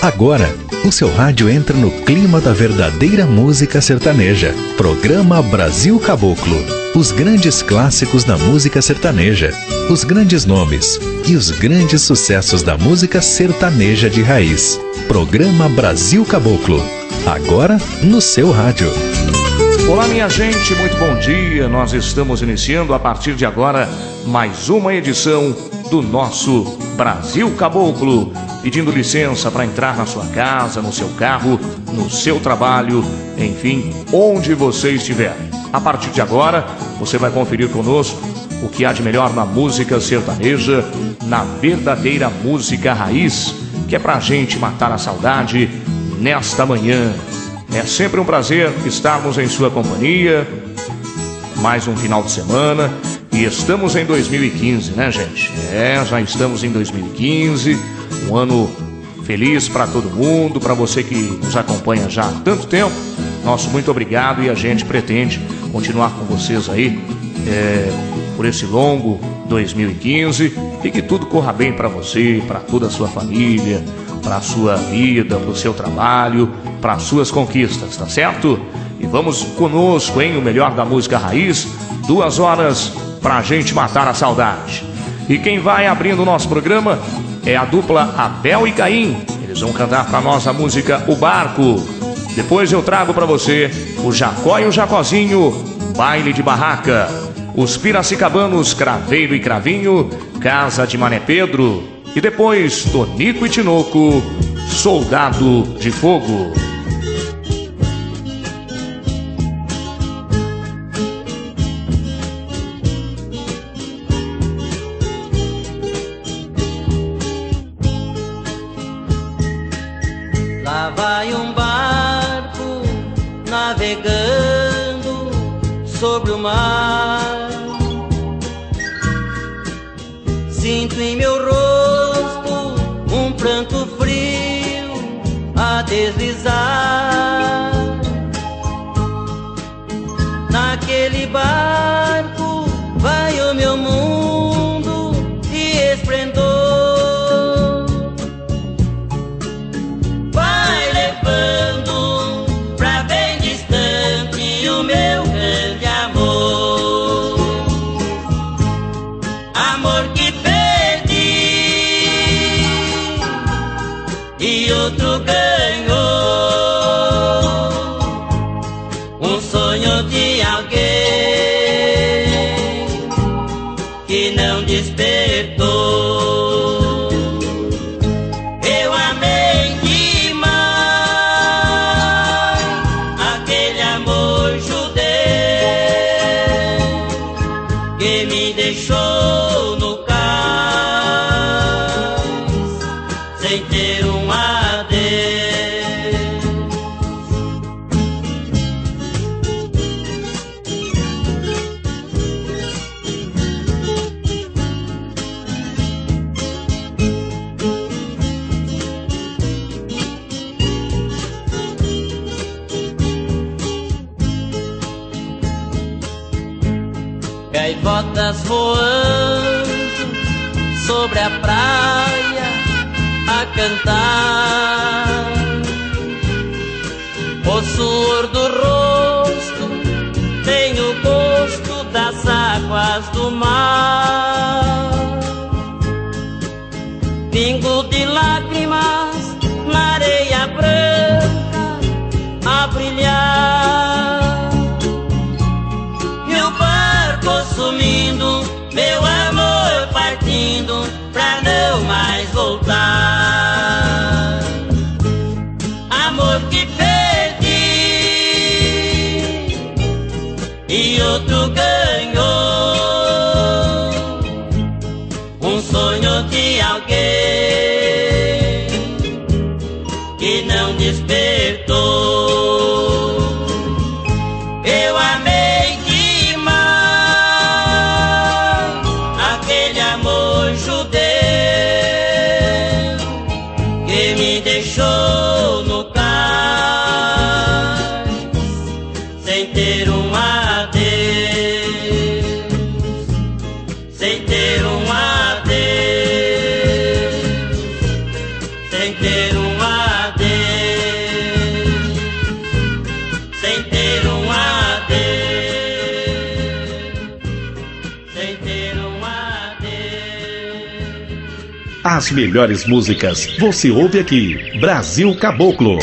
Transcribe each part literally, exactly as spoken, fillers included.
Agora, o seu rádio entra no clima da verdadeira música sertaneja. Programa Brasil Caboclo. Os grandes clássicos da música sertaneja, os grandes nomes e os grandes sucessos da música sertaneja de raiz. Programa Brasil Caboclo. Agora no seu rádio. Olá, minha gente, muito bom dia. Nós estamos iniciando a partir de agora mais uma edição do nosso Brasil Caboclo. Pedindo licença para entrar na sua casa, no seu carro, no seu trabalho, enfim, onde você estiver. A partir de agora, você vai conferir conosco o que há de melhor na música sertaneja, na verdadeira música raiz, que é pra gente matar a saudade nesta manhã. É sempre um prazer estarmos em sua companhia, mais um final de semana, e estamos em dois mil e quinze, né, gente? É, já estamos em dois mil e quinze, um ano feliz para todo mundo, para você que nos acompanha já há tanto tempo. Nosso muito obrigado, e a gente pretende continuar com vocês aí é, por esse longo dois mil e quinze, e que tudo corra bem para você, para toda a sua família, para a sua vida, para o seu trabalho, para as suas conquistas, tá certo? E vamos conosco, hein? O melhor da música raiz, duas horas pra gente matar a saudade. E quem vai abrindo o nosso programa é a dupla Abel e Caim. Eles vão cantar pra nós a música O Barco. Depois eu trago pra você o Jacó e o Jacozinho, Baile de Barraca. Os Piracicabanos, Craveiro e Cravinho, Casa de Mané Pedro. E depois Tonico e Tinoco, Soldado de Fogo. Lá vai um barco navegando sobre o mar. Sinto em meu rosto um pranto frio a deslizar. Naquele barco vai o meu mundo de esplendor. Vai levando pra bem distante o meu grande amor. Amor que e outro ganhou, um sonho de alguém que não despertou. Eu amei demais aquele amor judeu que me deixou no cais sem ter um gaivotas voando sobre a praia a cantar. O suor do rosto tem o gosto das águas do mar. Pingo de lágrimas na areia branca a brilhar. E o barco sumindo, meu amor partindo pra não mais voltar. Amor que perdi e outro ganhou, um sonho de alguém que não despertou. Eu amei demais aquele amor judeu que me deixou no cais sem ter um adeus, sem ter um adeus, sem ter um adeus. sem ter um adeus. As melhores músicas você ouve aqui. Brasil Caboclo.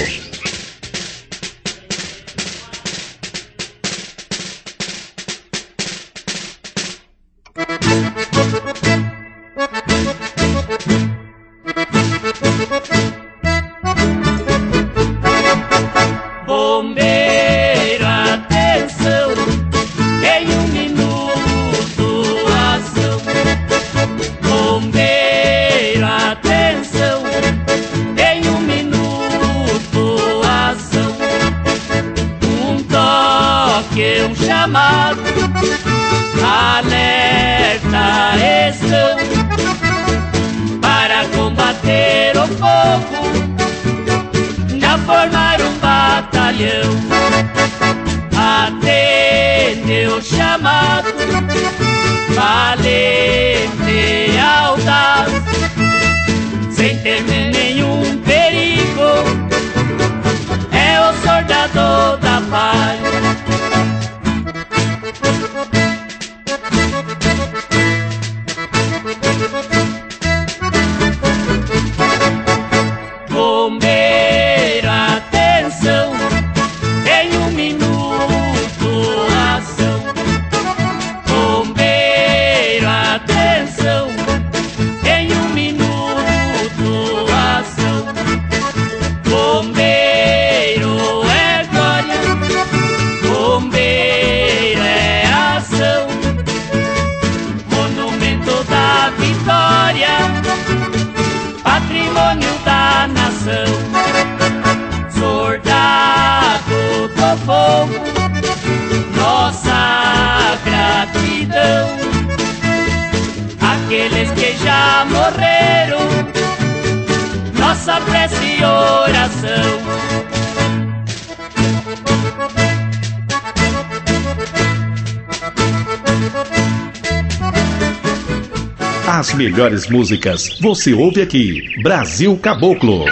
Bombeiro, atenção, em um minuto ação. Bombeiro, atenção, em um minuto ação. Um toque, um chamado, alerta estão para combater o fogo, já formar um batalhão. Atende o chamado, valente, audaz, sem temer nenhum perigo, é o soldado da paz. Bombeiro, atenção, em um minuto ação. Bombeiro, atenção, em um minuto ação. Bombeiro é glória, bombeiro é ação. Monumento da vitória, patrimônio da nação. Soldado do fogo, nossa gratidão. Aqueles que já morreram, nossa prece e oração. As melhores músicas você ouve aqui. Brasil Caboclo.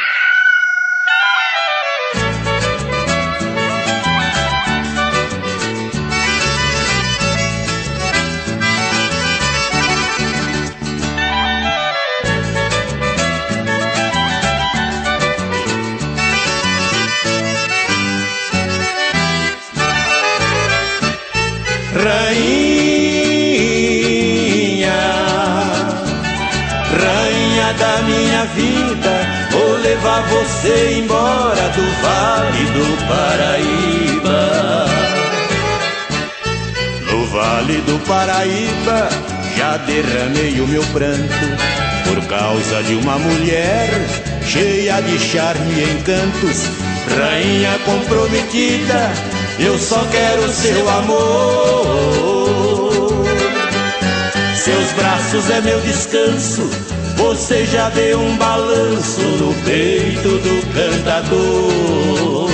Da minha vida, vou levar você embora do Vale do Paraíba. No Vale do Paraíba já derramei o meu pranto por causa de uma mulher cheia de charme e encantos. Rainha comprometida, eu só quero seu amor. Seus braços é meu descanso, você já deu um balanço no peito do cantador.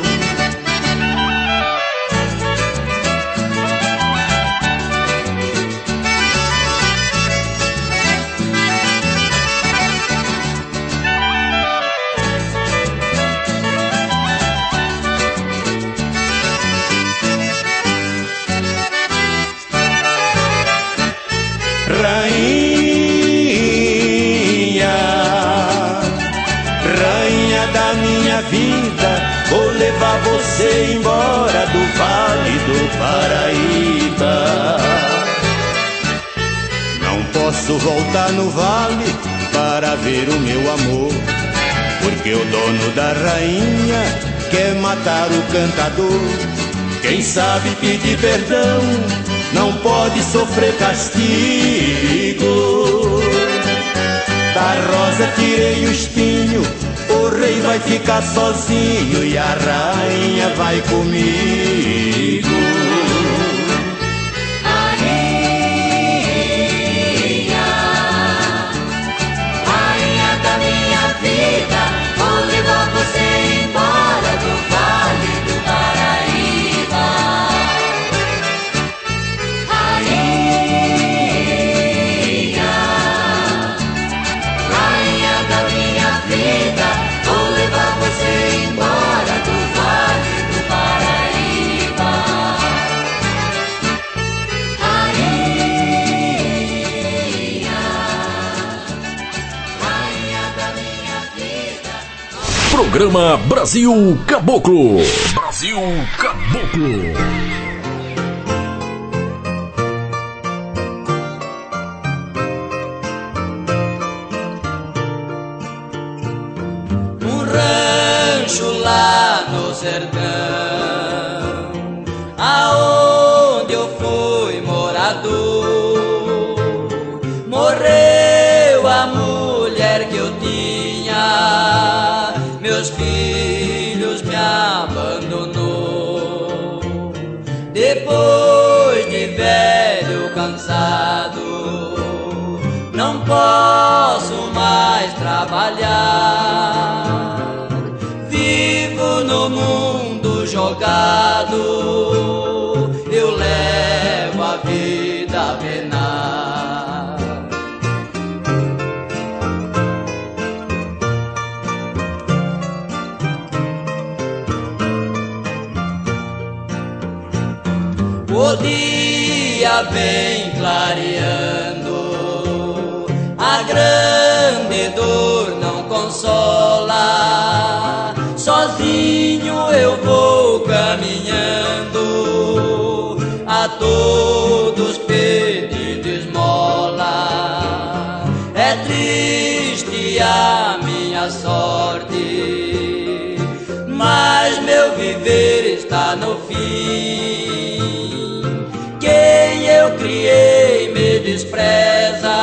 Vida, vou levar você embora do Vale do Paraíba. Não posso voltar no vale para ver o meu amor, porque o dono da rainha quer matar o cantador. Quem sabe pedir perdão não pode sofrer castigo. Da rosa tirei o espinho, o rei vai ficar sozinho e a rainha vai comigo. Rainha, rainha da minha vida, vou levar você embora do Vale do Paraíba. Rainha, rainha da minha vida, você embora do Vale do Paraíba. Programa Brasil Caboclo. Brasil Caboclo. Lá no sertão, aonde eu fui morador, morreu a mulher que eu tinha, meus filhos me abandonou. Depois de velho cansado, não posso mais trabalhar. No mundo jogado, eu levo a vida a penar. O dia vem clareando, a grande dor não consola. Sozinho eu vou caminhando, a todos pedindo esmola. É triste a minha sorte, mas meu viver está no fim. Quem eu criei me despreza,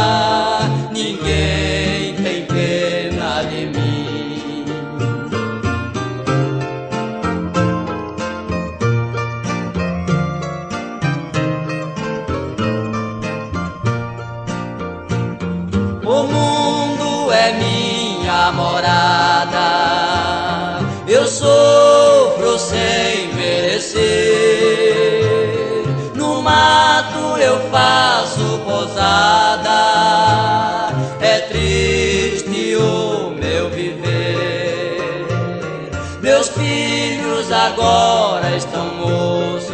ninguém tem pena de mim. O mundo é minha morada, eu sofro sem merecer. No mato eu faço pousada, é triste o meu viver. Meus filhos agora estão moços,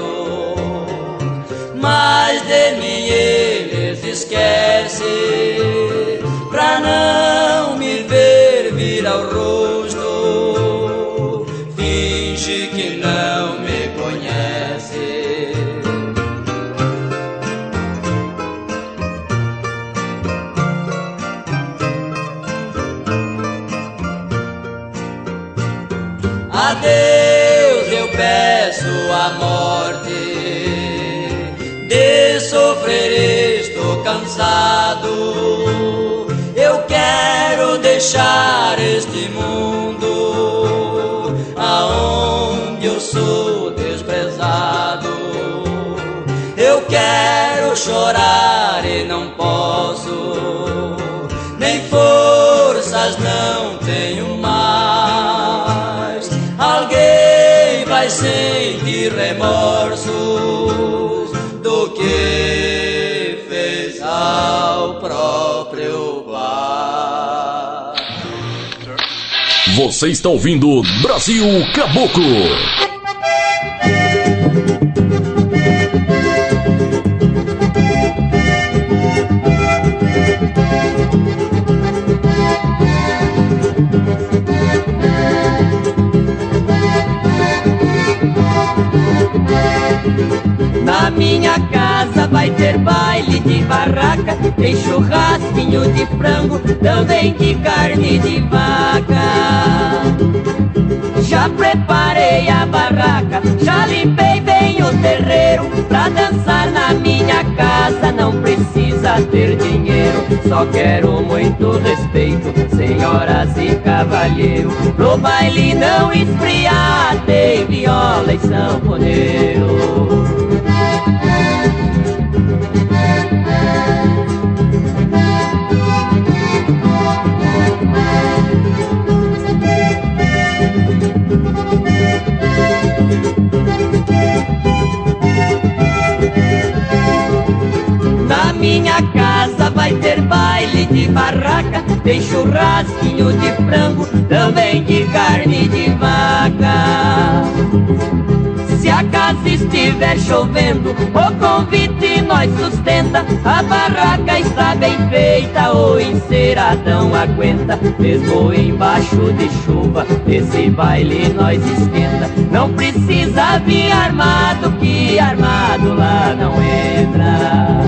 mas de mim eles esquecem. Pra não me ver virar o rosto, finge que não me conhece. Adeus, eu peço a morte, de sofrer estou cansado. Eu quero deixar este mundo, aonde eu sou desprezado. Eu quero chorar e não posso, nem forças não tenho mais. Alguém vai sentir remorsos do que fez ao próprio pai. Você está ouvindo Brasil Caboclo. Na minha casa vai ter baile de barraca, tem churrasquinho de frango, também de carne de vaca. Já preparei a barraca, já limpei bem o terreiro. Pra dançar na minha casa não precisa ter dinheiro, só quero muito respeito, senhoras e cavalheiro. Pro baile não esfriar, tem viola e sanfoneiro. Na minha casa vai ter baile de barraca, tem churrasquinho de frango, também de carne de vaca. Se a casa estiver chovendo, o convite nós sustenta. A barraca está bem feita, o enceradão aguenta. Mesmo embaixo de chuva, esse baile nós esquenta. Não precisa vir armado, que armado lá não entra.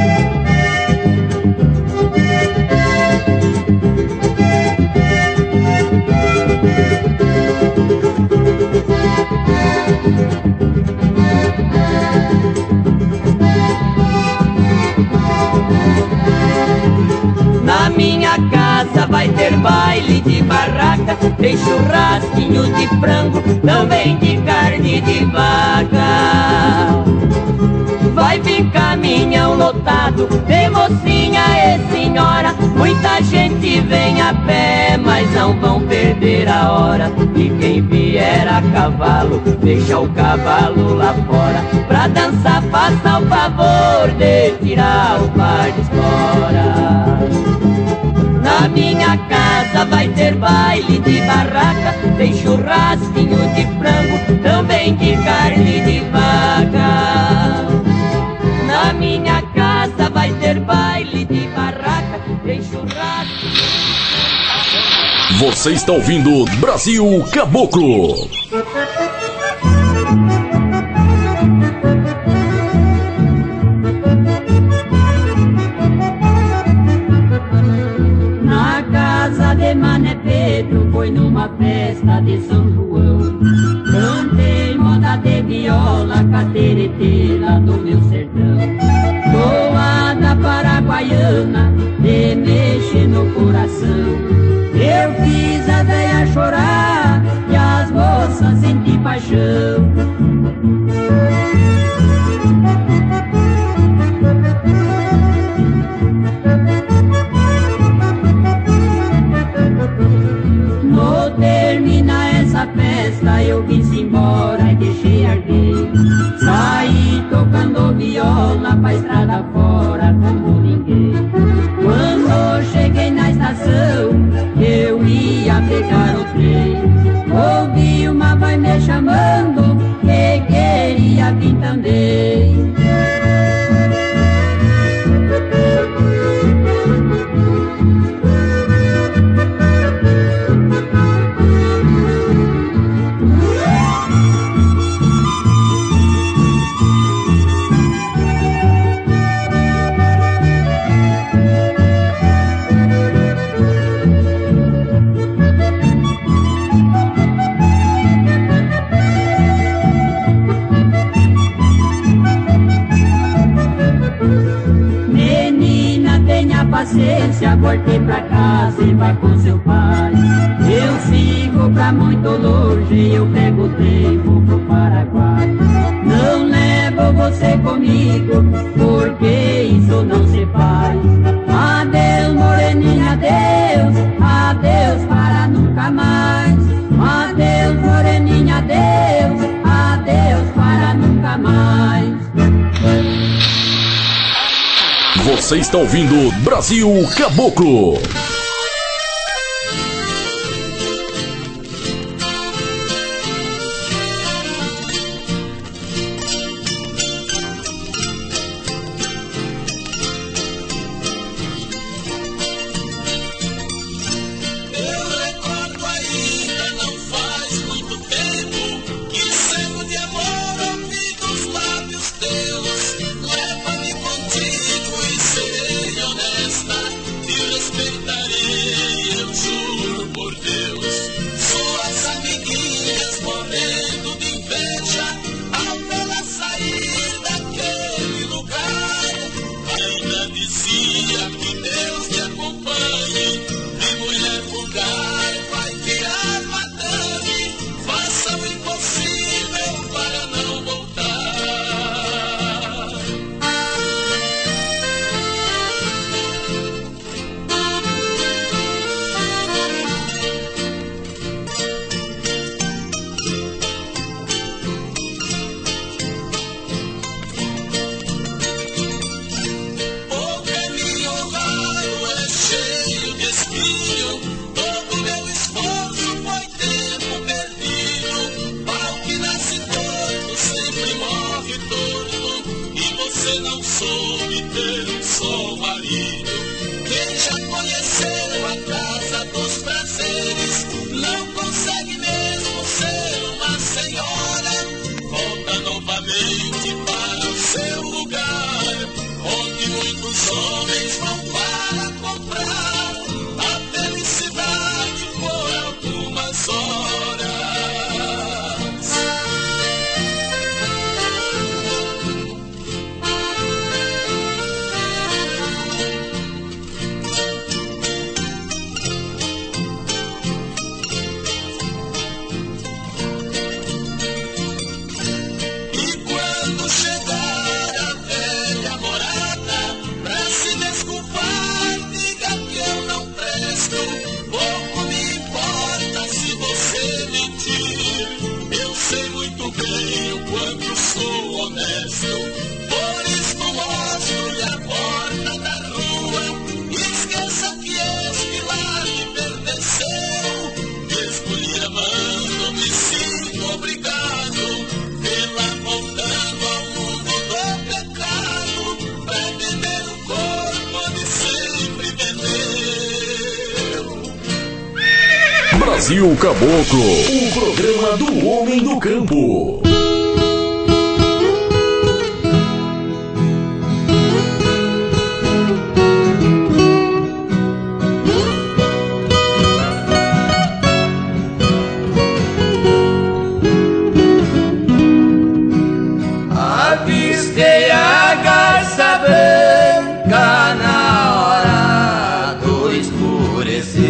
Na minha casa vai ter baile de barraca, tem churrasquinho de frango, também de carne de vaca. Vai vir caminhão lotado, tem mocinha e senhora. Muita gente vem a pé, mas não vão perder a hora. E quem vier a cavalo, deixa o cavalo lá fora. Pra dançar faça o favor de tirar o par de espora. Na minha casa vai ter baile de barraca, tem churrasquinho de frango, também de carne de vaca. Na minha casa vai ter baile de barraca, tem churrasquinho de frango. Você está ouvindo Brasil Caboclo. Mané Pedro foi numa festa de São João. Cantei moda de viola, catereteira do meu sertão. Toada paraguaiana, de mexer no coração. Eu fiz a velha chorar e as moças sentir paixão. Termina essa festa, eu vim embora e deixei arder. Saí tocando viola pra estrada fora como ninguém. Quando cheguei na estação, eu ia pegar o trem. Ouvi uma voz me chamando, que queria vir também. Paciência, voltei pra casa e vai com seu pai. Eu sigo pra muito longe, eu pego o trem, vou pro Paraguai. Não levo você comigo, porque isso não se faz. Adeus, moreninha, adeus, adeus para nunca mais. Adeus, moreninha, adeus, adeus para nunca mais. Você está ouvindo Brasil Caboclo. Respeitar Brasil Caboclo, o programa do homem do campo. Avistei a garça branca na hora do escurecer,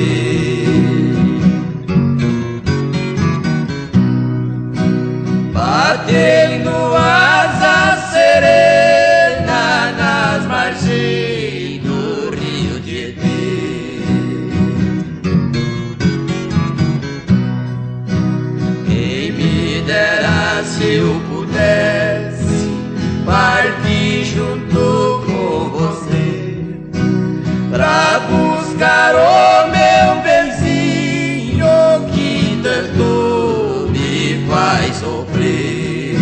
batendo asa serena nas margens do rio Tietê. Quem me dera se eu pudesse partir junto com você pra buscar o meu benzinho que tanto me faz sofrer.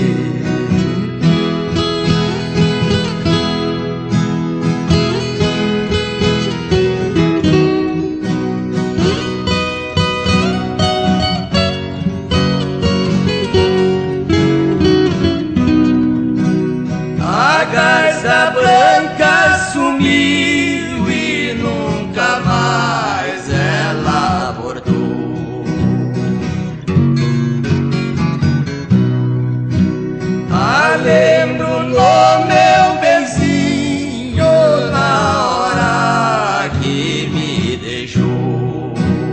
A garça branca sumiu e nunca mais ela voltou. Ah, lembro no meu benzinho na hora que me deixou.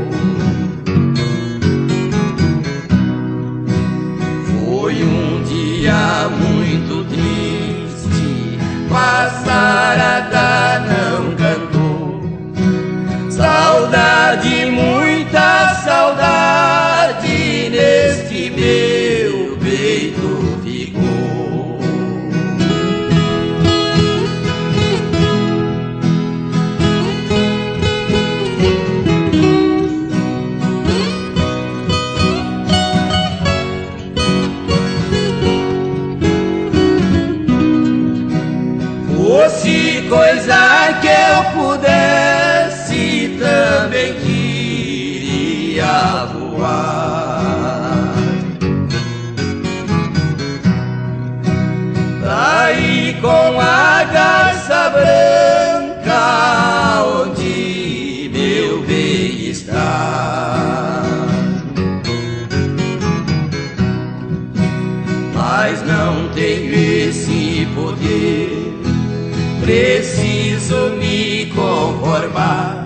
Foi um dia muito triste, passarada não cantou. Saudade, muita saudade neste meu peito ficou. Fosse coisa que eu pudesse, também queria voar. Daí com a garça branca onde meu bem está. Mas não tenho esse poder, preciso me conformar.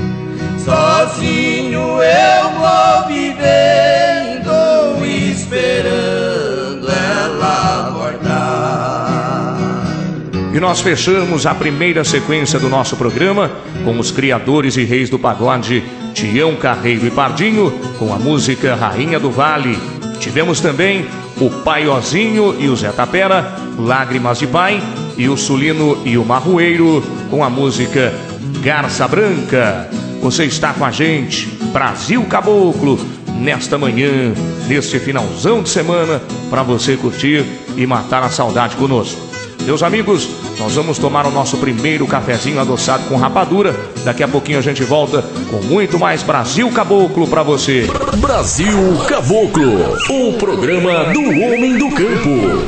Sozinho eu vou vivendo, esperando ela voltar. E nós fechamos a primeira sequência do nosso programa com os criadores e reis do pagode Tião Carreiro e Pardinho, com a música Rainha do Vale. Tivemos também o Paiozinho e o Zé Tapera, Lágrimas de Pai, e o Sulino e o Marroeiro, com a música Garça Branca. Você está com a gente, Brasil Caboclo, nesta manhã, neste finalzão de semana, para você curtir e matar a saudade conosco. Meus amigos, nós vamos tomar o nosso primeiro cafezinho adoçado com rapadura. Daqui a pouquinho a gente volta com muito mais Brasil Caboclo para você. Brasil Caboclo, o programa do homem do campo.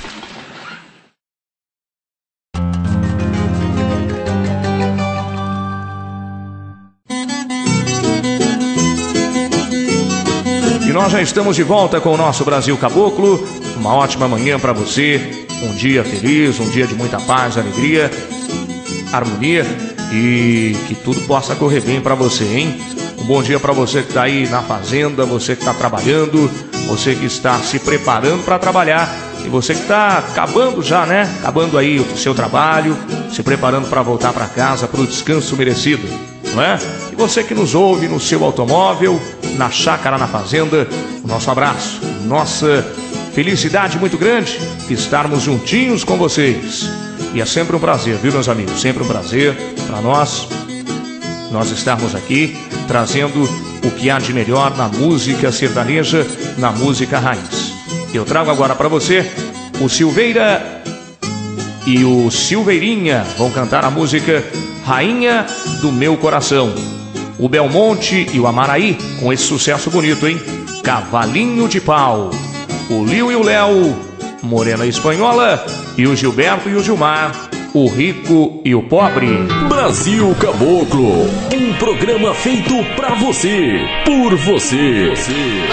E nós já estamos de volta com o nosso Brasil Caboclo. Uma ótima manhã para você, um dia feliz, um dia de muita paz, alegria, harmonia e que tudo possa correr bem para você, hein? Um bom dia para você que está aí na fazenda, você que está trabalhando, você que está se preparando para trabalhar e você que está acabando já, né? Acabando aí o seu trabalho, se preparando para voltar para casa, para o descanso merecido, não é? E você que nos ouve no seu automóvel, na chácara, na fazenda, o nosso abraço, nossa felicidade muito grande de estarmos juntinhos com vocês. E é sempre um prazer, viu, meus amigos? Sempre um prazer para nós, nós estarmos aqui trazendo o que há de melhor na música sertaneja, na música raiz. Eu trago agora para você o Silveira e o Silveirinha vão cantar a música Rainha do Meu Coração. o Belmonte e o Amaraí, com esse sucesso bonito, hein? Cavalinho de Pau. O Lio e o Léo, Morena Espanhola, e o Gilberto e o Gilmar, o Rico e o Pobre. Brasil Caboclo, um programa feito pra você, por você. você.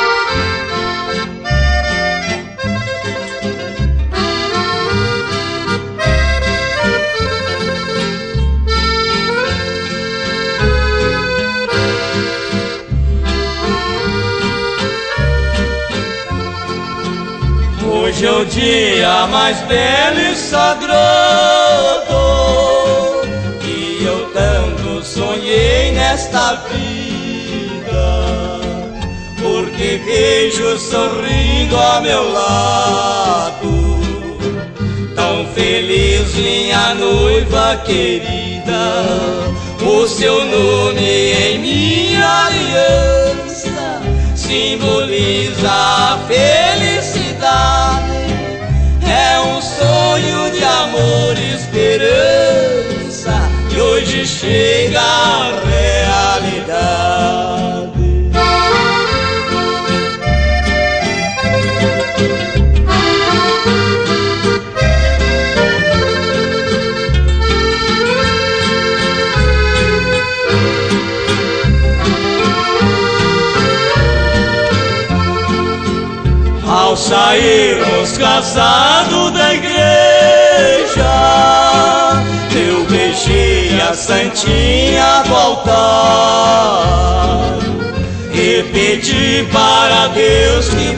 Hoje é o dia mais belo e sagrado que eu tanto sonhei nesta vida, porque vejo sorrindo ao meu lado, tão feliz minha noiva querida, o seu nome em minha aliança simboliza a felicidade. É um sonho de amor e esperança que hoje chega à realidade. Ao sairmos casados da igreja, eu beijei a santinha do altar e pedi para Deus que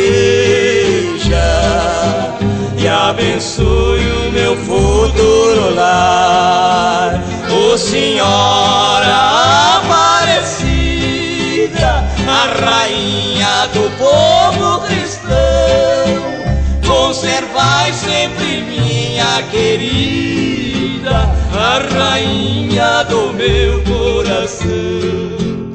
proteja e abençoe o meu futuro lar. Ô Senhora Aparecida, a rainha do povo cristão, conservai sempre minha querida, a rainha do meu coração.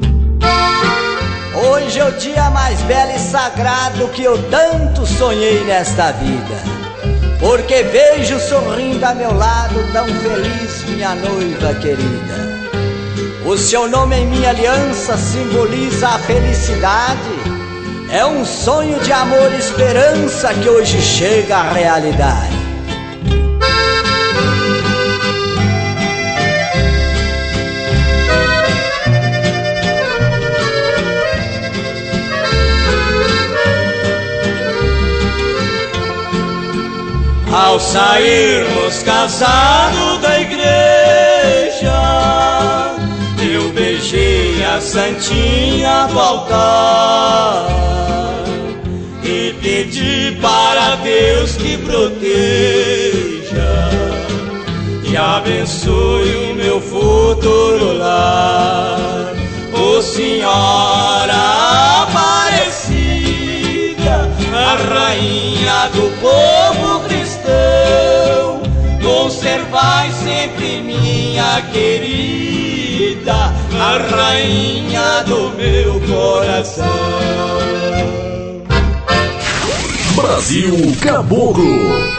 Hoje é o dia mais belo e sagrado que eu tanto sonhei nesta vida, porque vejo sorrindo a meu lado tão feliz minha noiva querida. O seu nome em minha aliança simboliza a felicidade. É um sonho de amor e esperança que hoje chega à realidade. Ao sairmos casados da igreja, eu beijei a santinha do altar e pedi para Deus que proteja e abençoe o meu futuro lar. Ô Senhora Aparecida, a rainha do povo cristão, conservai sempre minha querida, a rainha do meu coração. Brasil Caboclo.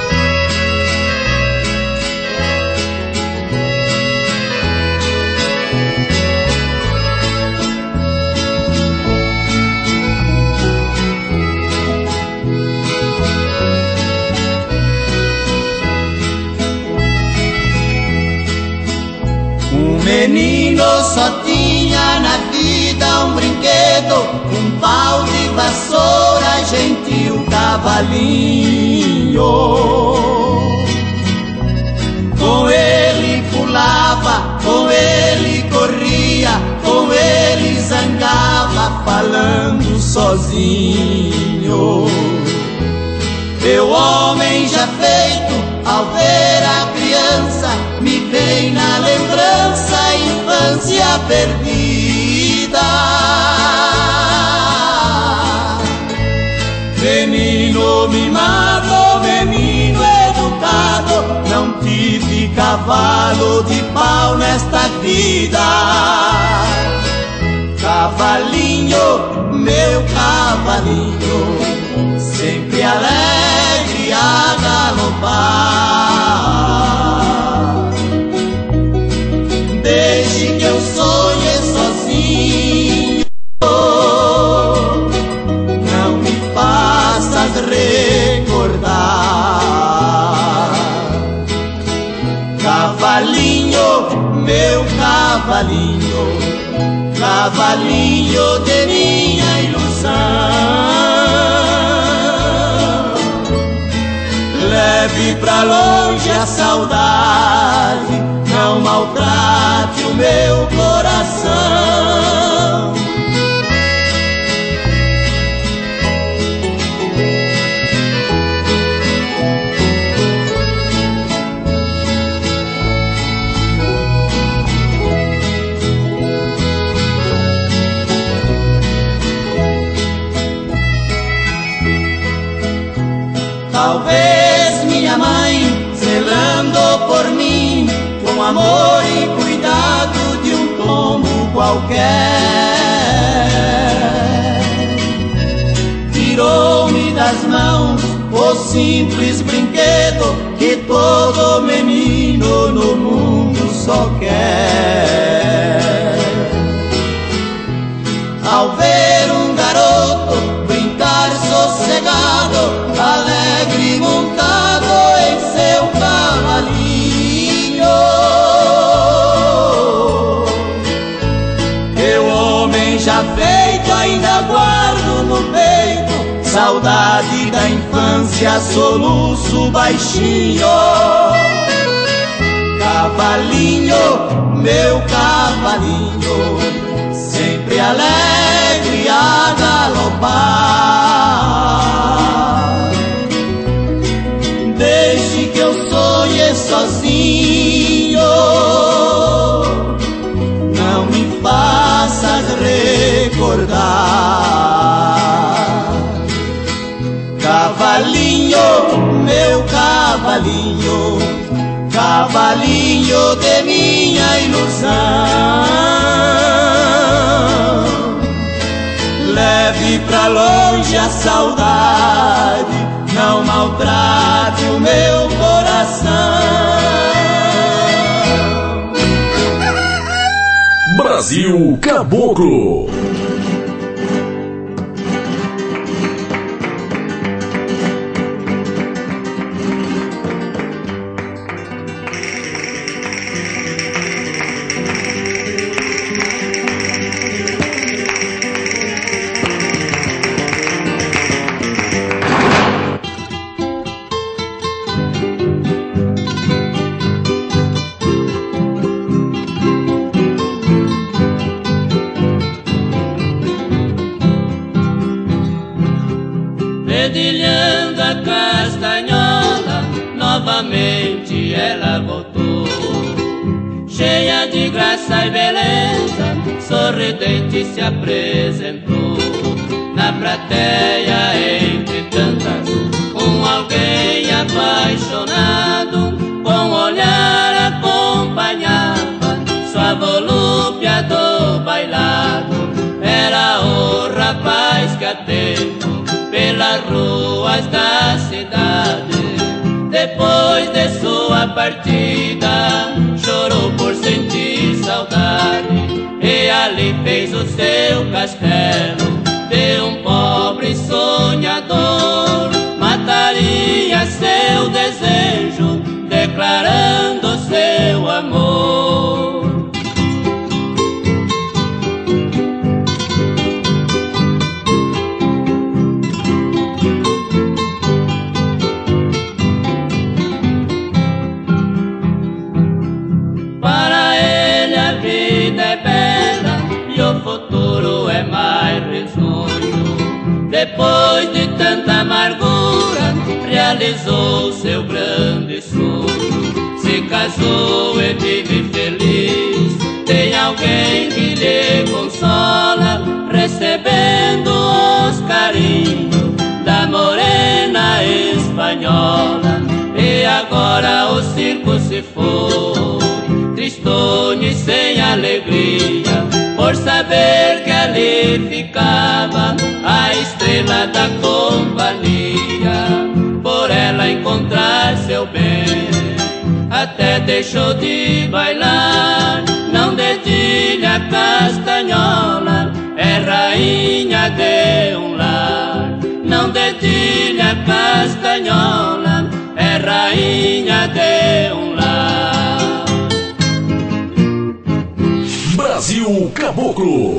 Um menino só tinha na vida um brinquedo, um pau de vassoura, gentil cavalinho. Com ele pulava, com ele corria, com ele zangava, falando sozinho. Meu homem já feito, ao ver a criança, me vem na lembrança a infância perdida. Menino mimado, menino educado, não tive cavalo de pau nesta vida. Cavalinho, meu cavalinho, sempre alegre a galopar. Desde que eu sonhei sozinho meu cavalinho, cavalinho de minha ilusão. Leve pra longe a saudade, não maltrate o meu coração. Talvez minha mãe, zelando por mim, com amor e cuidado de um tombo qualquer, tirou-me das mãos o simples brinquedo que todo menino no mundo só quer. Ao ver um garoto brincar sossegado, alegre montado em seu cavalinho, eu, homem já feito, ainda guardo no peito saudade da infância, soluço baixinho. Cavalinho, meu cavalinho, sempre alegre a galopar. Desde que eu sonhe sozinho, não me faças recordar. Cavalinho, meu cavalinho, cavalinho de minha ilusão. Leve pra longe a saudade, não maltrate o meu coração. Brasil Caboclo. Dedilhando a castanhola, novamente ela voltou, cheia de graça e beleza, sorridente se apresentou. Na plateia, entre tantas, um alguém apaixonado, com olhar acompanhava sua volúpia do bailado. Era o rapaz que a tempo pelas ruas da cidade, depois de sua partida, chorou por sentir saudade, e ali fez o seu castelo de um pobre sonhador. Mataria seu desejo, declarando seu amor. O futuro é mais risonho. Depois de tanta amargura, realizou seu grande sonho. Se casou e vive feliz, tem alguém que lhe consola, recebendo os carinhos da morena espanhola. E agora o circo se foi, tristonho e sem alegria, por saber que ali ficava a estrela da companhia. Por ela encontrar seu bem, até deixou de bailar. Não dedilha a castanhola, é rainha de um lar. Não dedilha a castanhola, é rainha de um lar. Brasil Caboclo.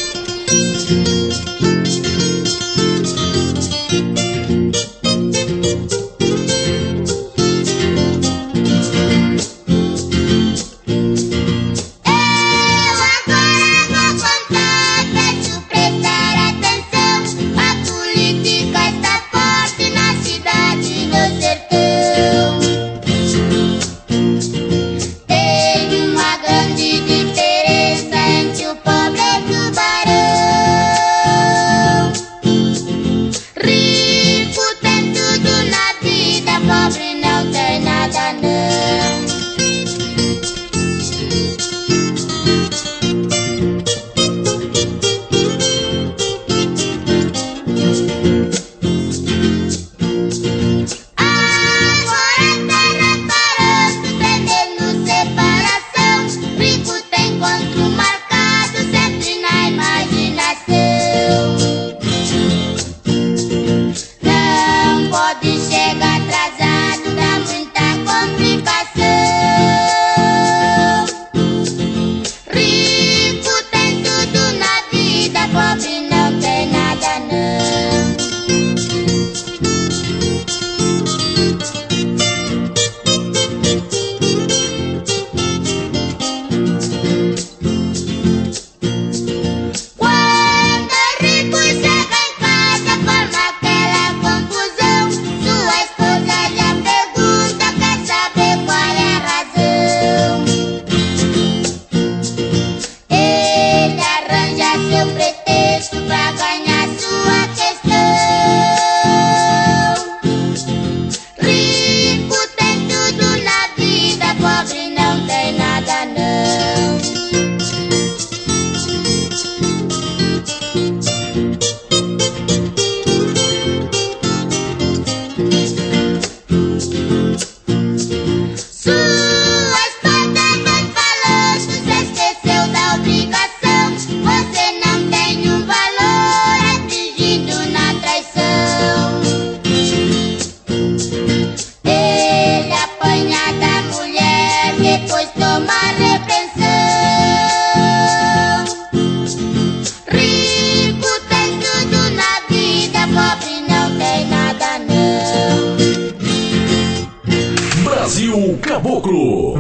Caboclo.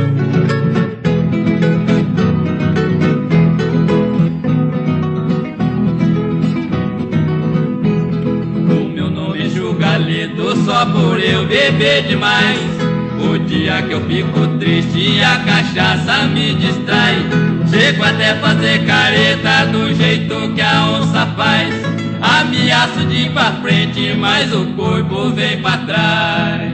O meu nome é Jugalito, só por eu beber demais. O dia que eu fico triste a cachaça me distrai. Chego até fazer careta do jeito que a onça faz. Ameaço de ir pra frente, mas o corpo vem pra trás.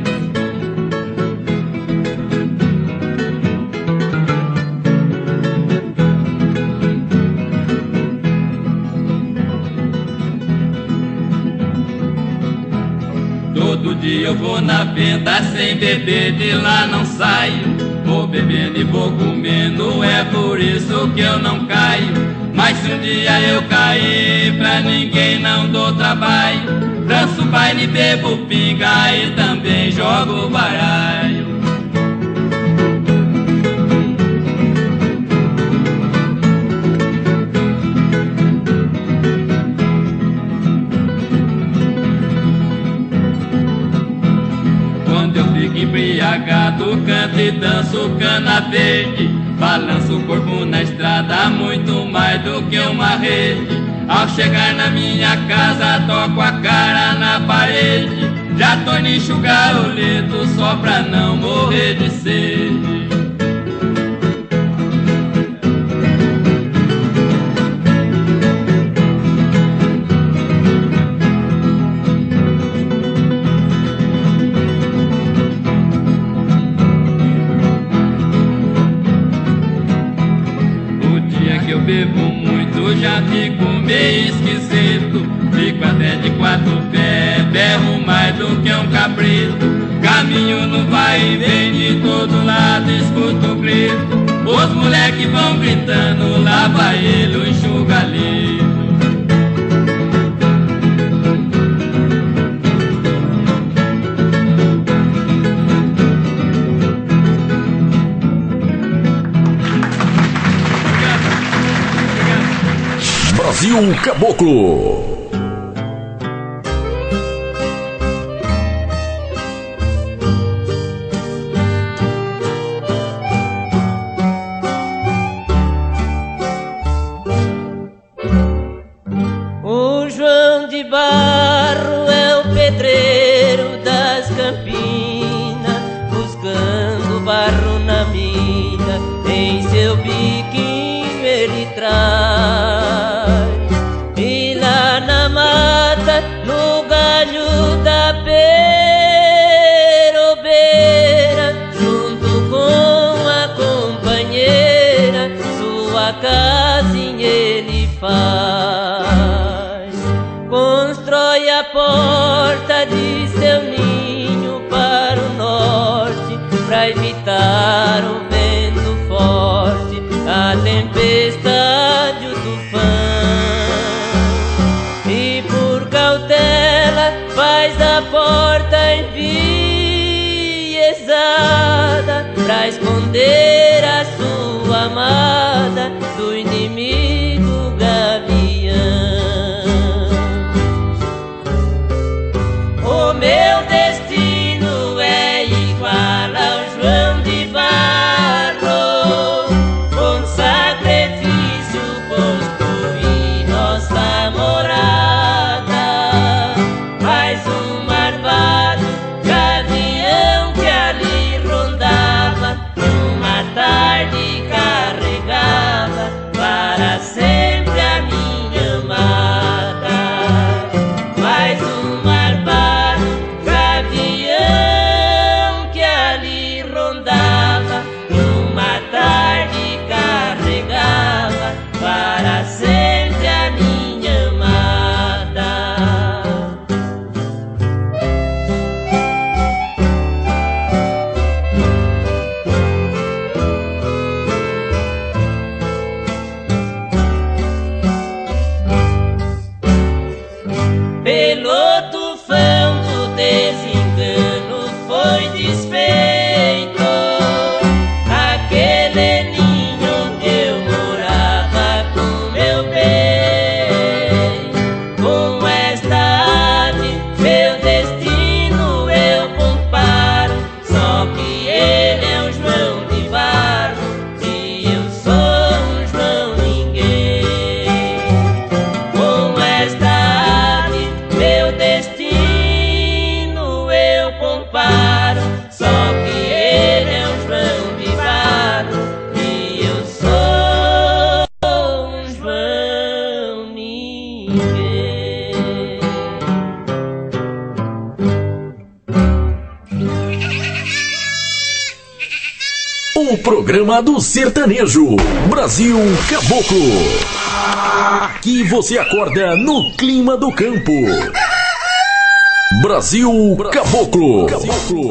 Todo dia eu vou na venda sem beber, de lá não saio. Vou bebendo e vou comendo, é por isso que eu não caio. Mas se um dia eu cair, pra ninguém não dou trabalho. Danço baile, bebo pinga e também jogo baralho. Quando eu fico embriagado, canto e danço cana verde. Balanço o corpo na estrada muito mais do que uma rede. Ao chegar na minha casa toco a cara na parede. Já tô no enxugar o leito só pra não morrer de sede. Eu bebo muito, já fico meio esquisito. Fico até de quatro pés, berro mais do que um cabrito. Caminho no vai e vem, de todo lado escuto o grito. Os moleques vão gritando, lá vai ele, o enxugalito. Brasil Caboclo. O João de Barro é o pedreiro das Campinas, buscando barro na mina, em seu biquinho ele traz. E lá na mata, no galho da perobeira, junto com a companheira, sua casinha ele faz. Constrói a porta de seu ninho para o norte, pra evitar o vento forte, a tempestade, o tufão. E por cautela faz a porta enviesada, pra esconder a sua amada do inimigo gavião. O meu destino é igual ao João de Barro, com sacrifício construí nossa morada. Mais um marvado gavião que ali rondava, numa tarde carregava para sempre a minha amada. Mais um marvado gavião que ali rondava, numa tarde carregava para sempre a minha amada. Pelo tufão do desengano foi desfeito aquele ninho onde eu morava com meu bem. Com esta ave meu destino eu comparo, só que ele é um João de Barro e eu sou um João ninguém. Com esta ave meu destino eu comparo, só que ele é um João de Barro e eu sou um João ninguém. O programa do sertanejo Brasil Caboclo. Aqui você acorda no clima do campo. Brasil Caboclo. Caboclo.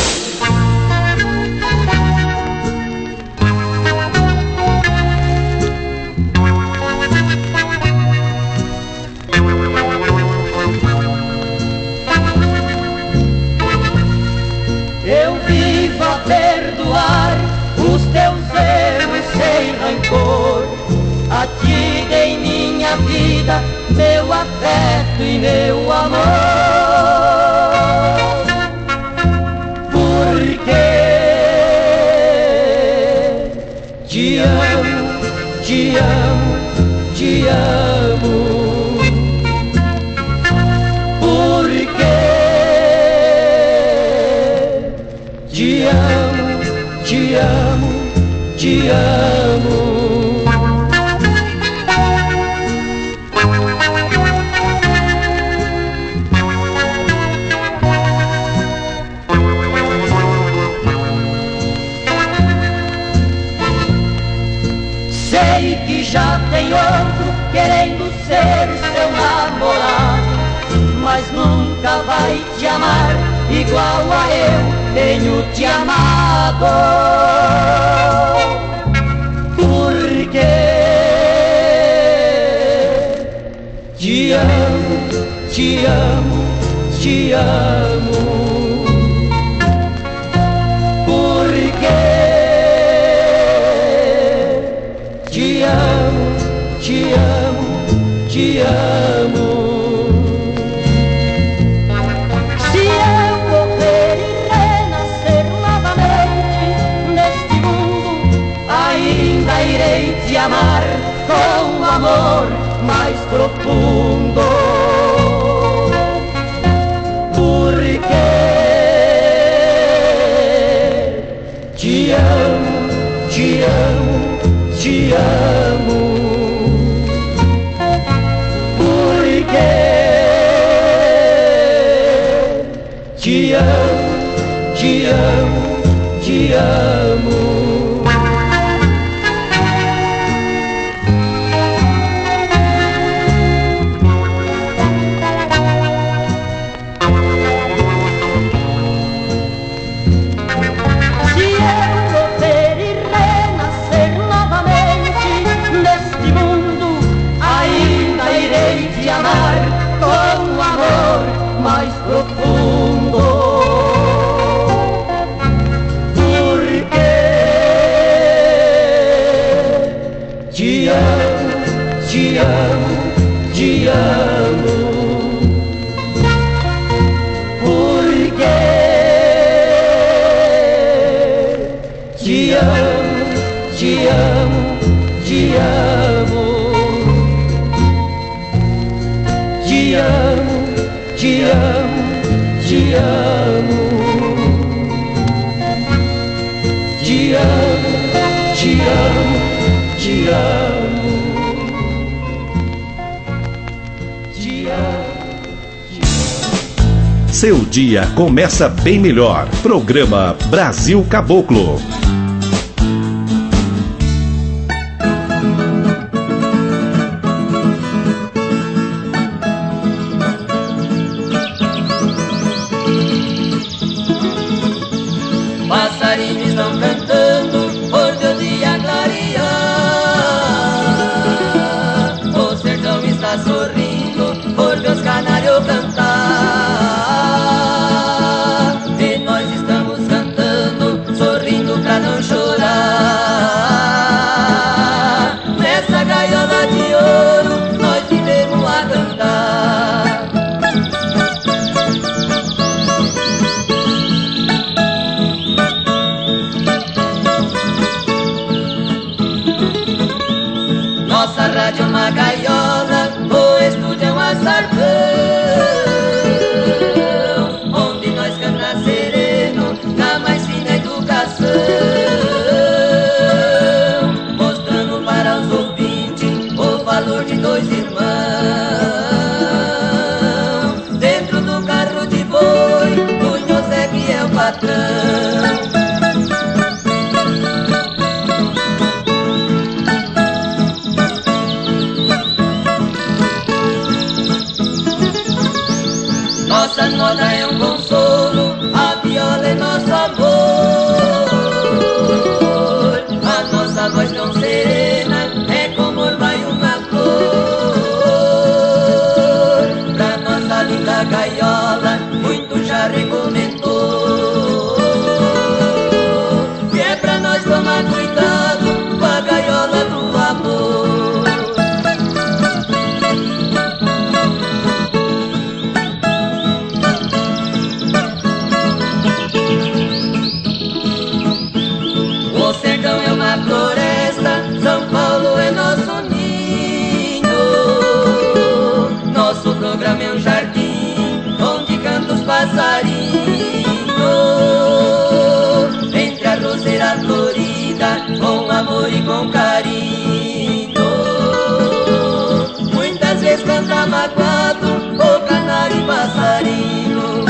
Eu vivo a perdoar os teus erros sem rancor. A ti dei minha vida, meu afeto e meu amor. Porque te amo, te amo, te amo. Porque te amo, te amo, te amo. Sei que já tem outro querendo ser seu namorado, mas nunca vai te amar igual a eu tenho te amado. Porque te amo, te amo, te amo. Porque te amo, te amo, te amo. Se eu morrer e renascer novamente neste mundo, ainda irei te amar com amor mais profundo. Porque te amo, te amo, te amo. Porque te amo, te amo, te amo. Mais profundo, porque te amo, te amo, te amo, porque te amo, te amo, te amo, te amo. Te amo, te amo, te amo, te amo, te amo, te amo. Seu dia começa bem melhor. Programa Brasil Caboclo. Passarinhos estão cantando por teu dia clarear. O sertão está sorrindo por teus canários cantar. E nós estamos cantando, sorrindo pra não chorar. Nessa gaiola de ouro nós vivemos a cantar. Nossa rádio é uma gaiola, o estúdio é um açarcão, onde nós canta sereno, na mais fina educação, mostrando para os ouvintes o valor de dois irmãos. Dentro do carro de boi, o José que é o patrão. Nossa nota é um consolo, a viola é nosso amor. A nossa voz tão serena é como orvalho uma flor. Pra nossa linda gaiola, muito já recomendou. Que é pra nós tomar cuidado com a gaiola do amor. Floresta, São Paulo é nosso ninho. Nosso programa é um jardim onde cantam os passarinhos. Entre a roseira florida, com amor e com carinho. Muitas vezes canta magoado o canário e passarinho.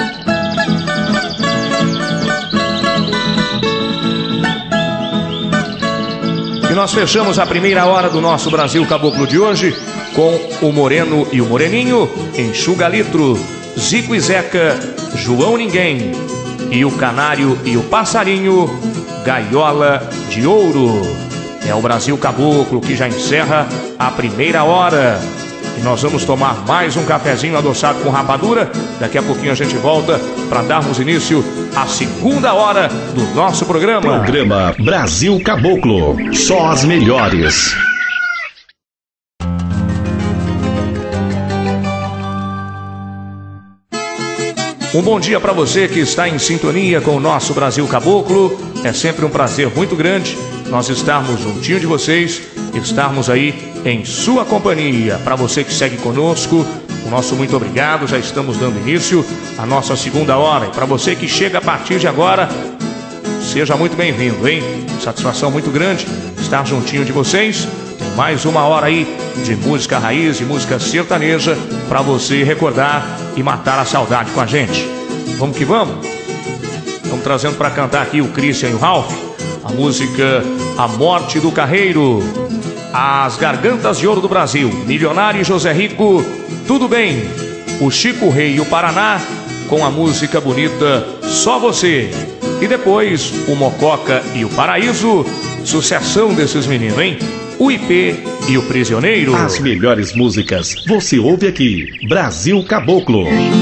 E nós fechamos a primeira hora do nosso Brasil Caboclo de hoje com o Moreno e o Moreninho, Enxuga Litro, Zico e Zeca, João Ninguém, e o Canário e o Passarinho, Gaiola de Ouro. É o Brasil Caboclo que já encerra a primeira hora. E nós vamos tomar mais um cafezinho adoçado com rapadura. Daqui a pouquinho a gente volta para darmos início à segunda hora do nosso programa. Programa Brasil Caboclo. Só as melhores. Um bom dia para você que está em sintonia com o nosso Brasil Caboclo. É sempre um prazer muito grande nós estarmos juntinho de vocês, estarmos aí em sua companhia. Para você que segue conosco, o nosso muito obrigado. Já estamos dando início à nossa segunda hora. E para você que chega a partir de agora, seja muito bem-vindo, hein? Satisfação muito grande estar juntinho de vocês. Tem mais uma hora aí de música raiz, de música sertaneja, para você recordar e matar a saudade com a gente. Vamos que vamos? Estamos trazendo para cantar aqui o Christian e o Ralph, a música A Morte do Carreiro, As Gargantas de Ouro do Brasil, Milionário e José Rico, Tudo Bem, o Chico Rei e o Paraná, com a música bonita Só Você. E depois o Mococa e o Paraíso, sucessão desses meninos, hein? O I P e o Prisioneiro. As melhores músicas você ouve aqui, Brasil Caboclo.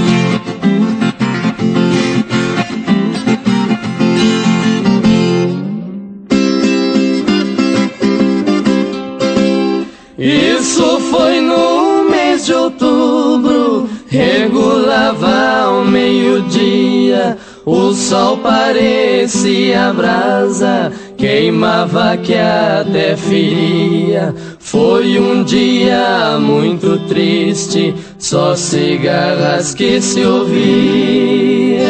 Isso foi no mês de outubro, regulava ao meio-dia. O sol parecia brasa, queimava que até feria. Foi um dia muito triste, só cigarras que se ouvia.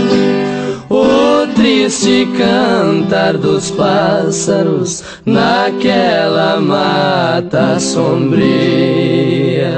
O triste cantar dos pássaros naquela mata sombria.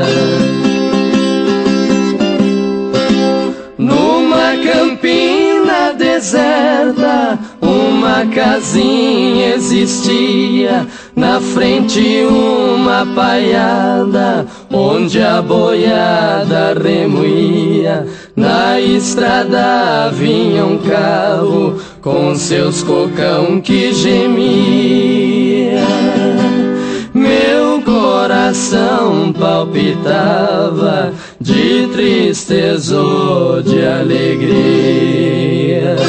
Numa campina deserta, uma casinha existia. Na frente uma paiada, onde a boiada remoía. Na estrada vinha um carro, com seus cocão que gemia. Meu coração palpitava de tristeza ou de alegria.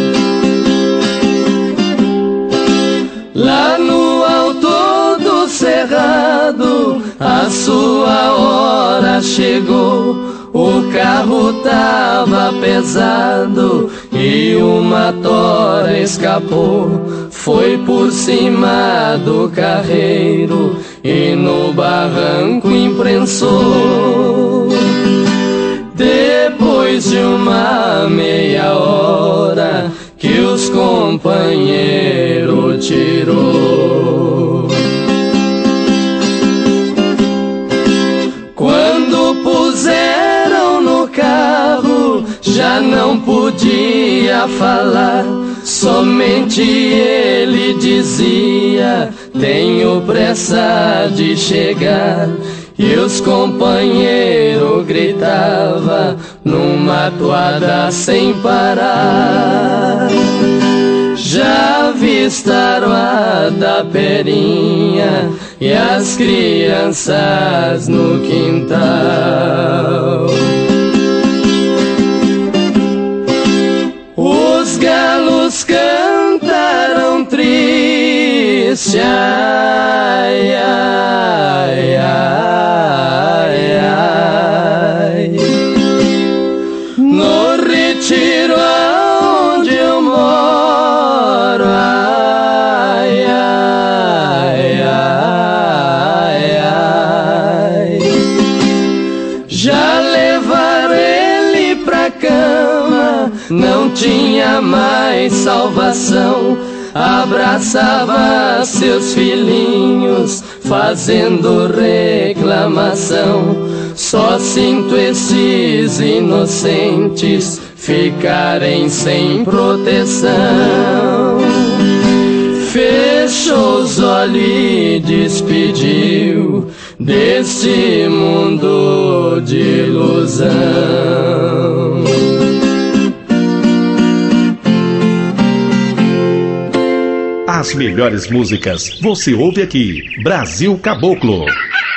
Lá no alto do cerrado, a sua hora chegou. O carro tava pesado e uma tora escapou. Foi por cima do carreiro e no barranco imprensou. Depois de uma meia hora que os companheiros tirou. Quando puseram no carro, já não podia falar. Somente ele dizia: tenho pressa de chegar. E os companheiros gritavam numa toada sem parar. Já avistaram a taperinha e as crianças no quintal. Os galos cantaram triste, ai, ai, ai, ai. No retiro onde eu moro, ai, ai, ai, ai. Já levaram ele pra cama, não tinha mais salvação. Abraçava seus filhinhos, fazendo reclamação. Só sinto esses inocentes ficarem sem proteção. Fechou os olhos e despediu deste mundo de ilusão. As melhores músicas você ouve aqui, Brasil Caboclo.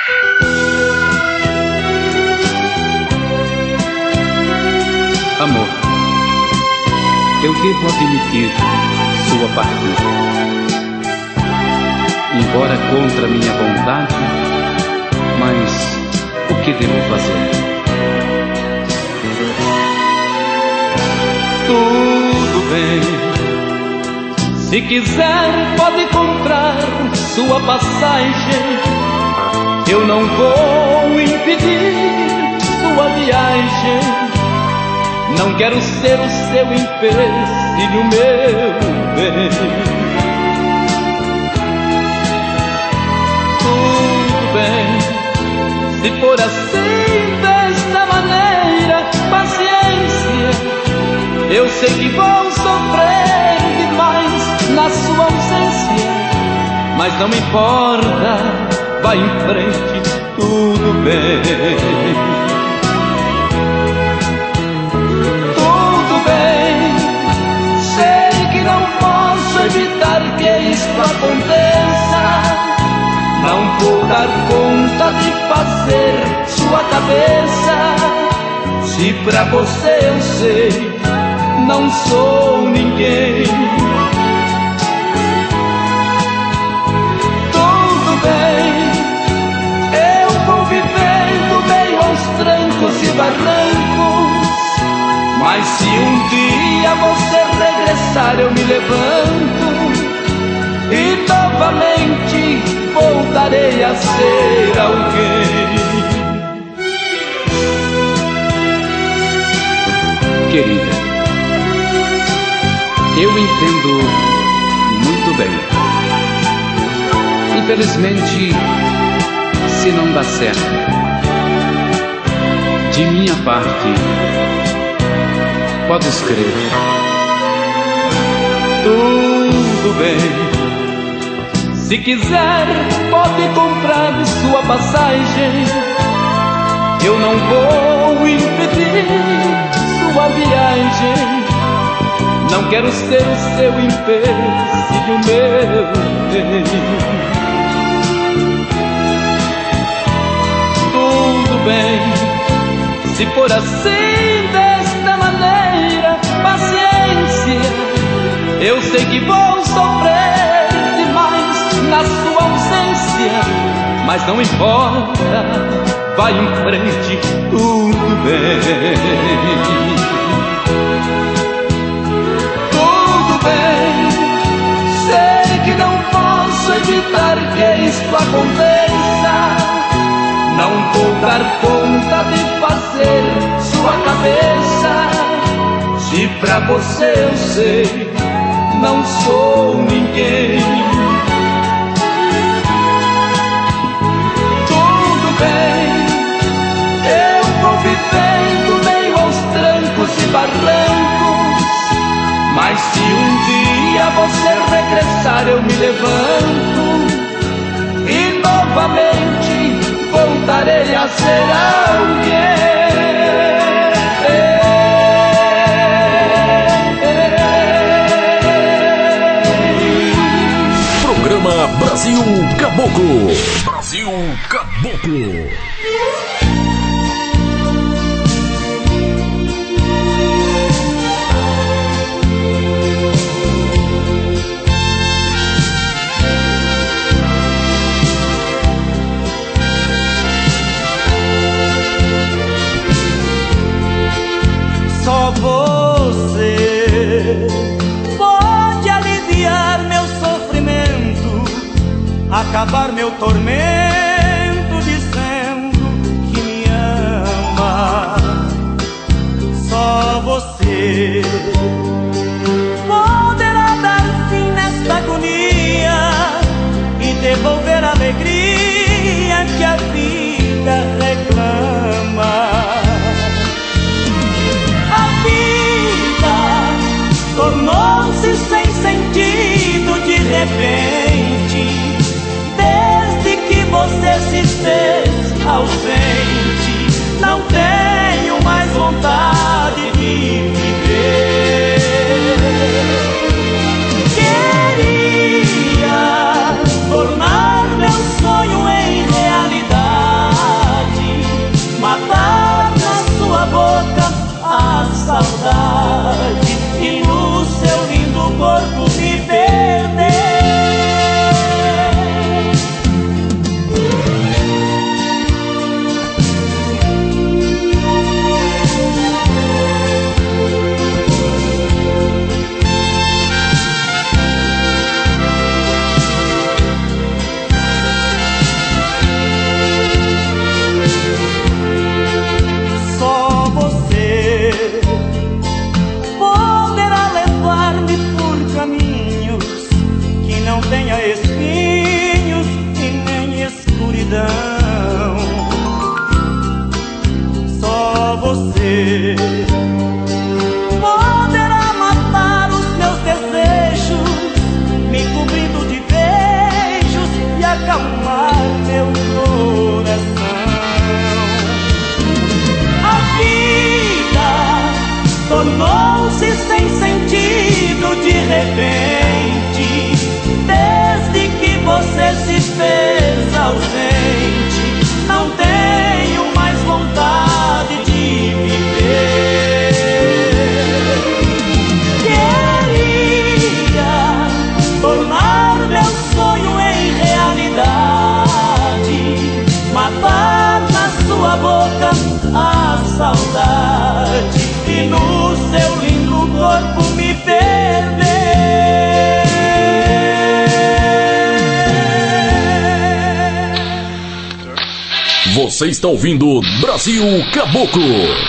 Amor, eu devo admitir sua partida. Embora contra minha vontade, mas o que devo fazer? Tudo bem, se quiser pode comprar sua passagem. Eu não vou impedir sua viagem. Não quero ser o seu empecilho, meu bem. Tudo bem, se for assim, desta maneira, paciência. Eu sei que vou sofrer demais na sua ausência, mas não me importa, vai em frente, tudo bem. Tudo bem, sei que não posso evitar que isto aconteça. Não vou dar conta de fazer sua cabeça. Se pra você eu sei, não sou ninguém. Tudo bem, eu vou vivendo meio aos trancos e barrancos, mas se um dia você regressar eu me levanto e novamente voltarei a ser alguém. Querida, eu entendo muito bem. Infelizmente, se não dá certo, de minha parte, pode escrever. Tudo bem, se quiser pode comprar sua passagem. Eu não vou impedir sua viagem. Não quero ser o seu empecilho, meu bem. Tudo bem, se for assim, desta maneira, paciência. Eu sei que vou sofrer demais na sua ausência, mas não importa, vai em frente, tudo bem. Tudo bem, sei que não posso evitar que isto aconteça. Não vou dar conta de fazer sua cabeça. Se pra você eu sei, não sou ninguém. Tudo bem, eu vou vivendo meio aos trancos e barrancos, mas se um dia você regressar eu me levanto e novamente voltarei a ser alguém. Programa Brasil Caboclo. Brasil Caboclo. Só você pode aliviar meu sofrimento, acabar meu tormento, dizendo que me ama. Só você poderá dar fim nesta agonia e devolver a alegria que a vida reclama. Tornou-se sem sentido de repente, desde que você se fez ausente. Não tenho mais vontade de viver. Queria tornar meu sonho em realidade, Você está ouvindo Brasil Caboclo.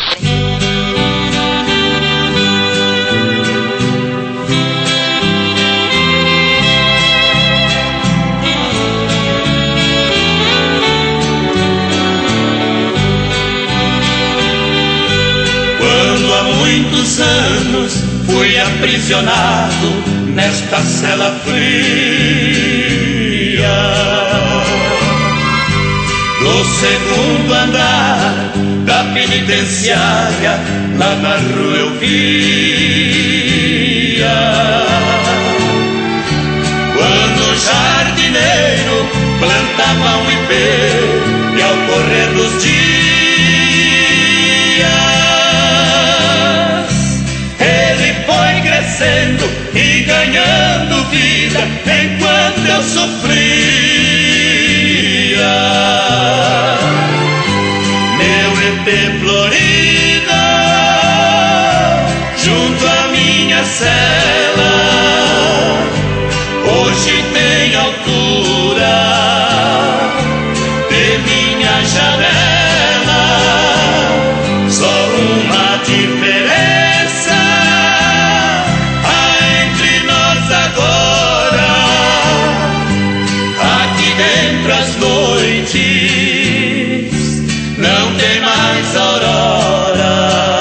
Quando há muitos anos fui aprisionado nesta cela fria, no segundo andar da penitenciária, lá na rua eu via, quando o jardineiro plantava um ipê e ao correr dos dias ele foi crescendo e ganhando vida enquanto eu sofria. Meu ipê florido junto à minha cela hoje tem altura de minha janela. Só uma diferença há entre nós agora: aqui dentro as noites não tem mais aurora.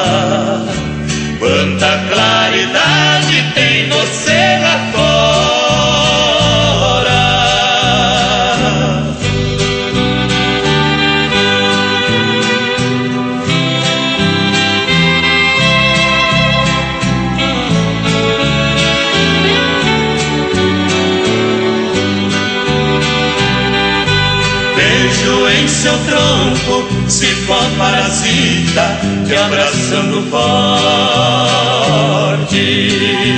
Quanta claridade tem você lá fora. Vejo em seu tronco cipó parasita te abraçando forte.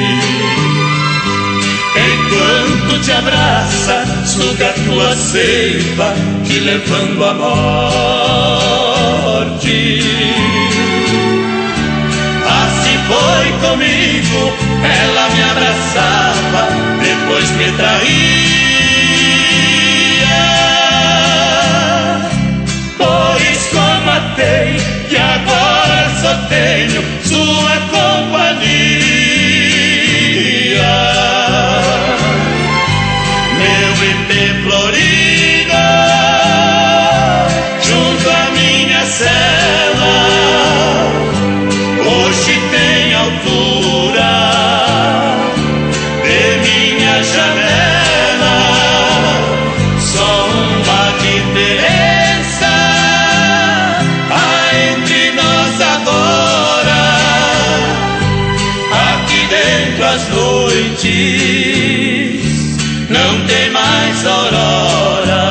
Enquanto te abraça, suga tua seiva, te levando à morte. Assim foi comigo, ela me abraçava, depois me traía. Que agora só tenho sua companhia. Meu ipê florido junto à minha cela hoje tem altura de minha janela. Só uma diferença entre nós agora: aqui dentro as noites não tem mais aurora.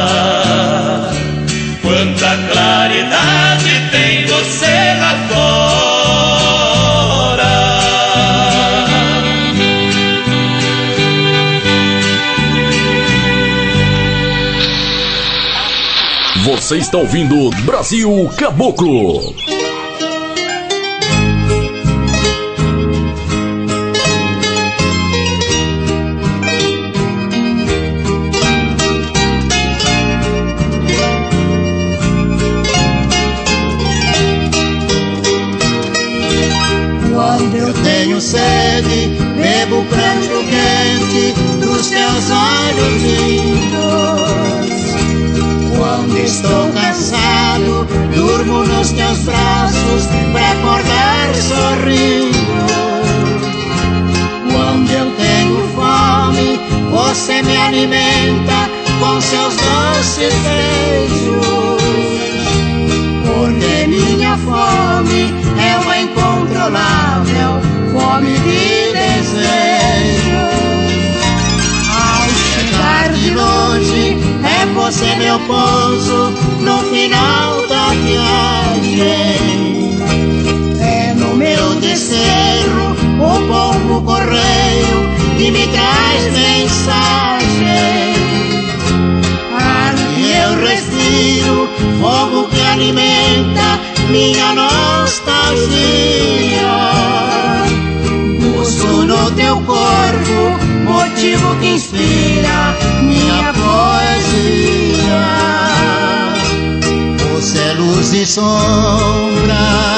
Quanta claridade tem você lá fora. Você está ouvindo Brasil Caboclo. Quando eu tenho sede, bebo o pranto quente dos teus olhos lindos. Quando estou cansado, durmo nos teus braços pra acordar sorrindo. Quando eu tenho fome, você me alimenta com seus doces beijos. Porque minha fome é uma incontrolável fome de desejo. Ao chegar de longe, é você meu pouso no final da viagem. É no meu desterro o pombo correio que me traz mensagem. Aqui eu respiro fogo que alimenta minha nostalgia. Busco no teu corpo motivo que inspira minha poesia. Você luz e sombra,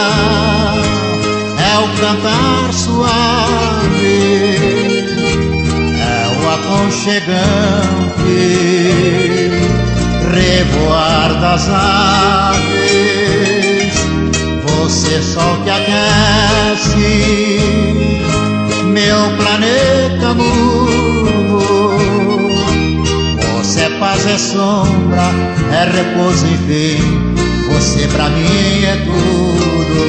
é o cantar suave, é o aconchegante revoar das aves. Você sol que aquece meu planeta mundo. Você é paz, é sombra, é repouso, enfim, você pra mim é tudo.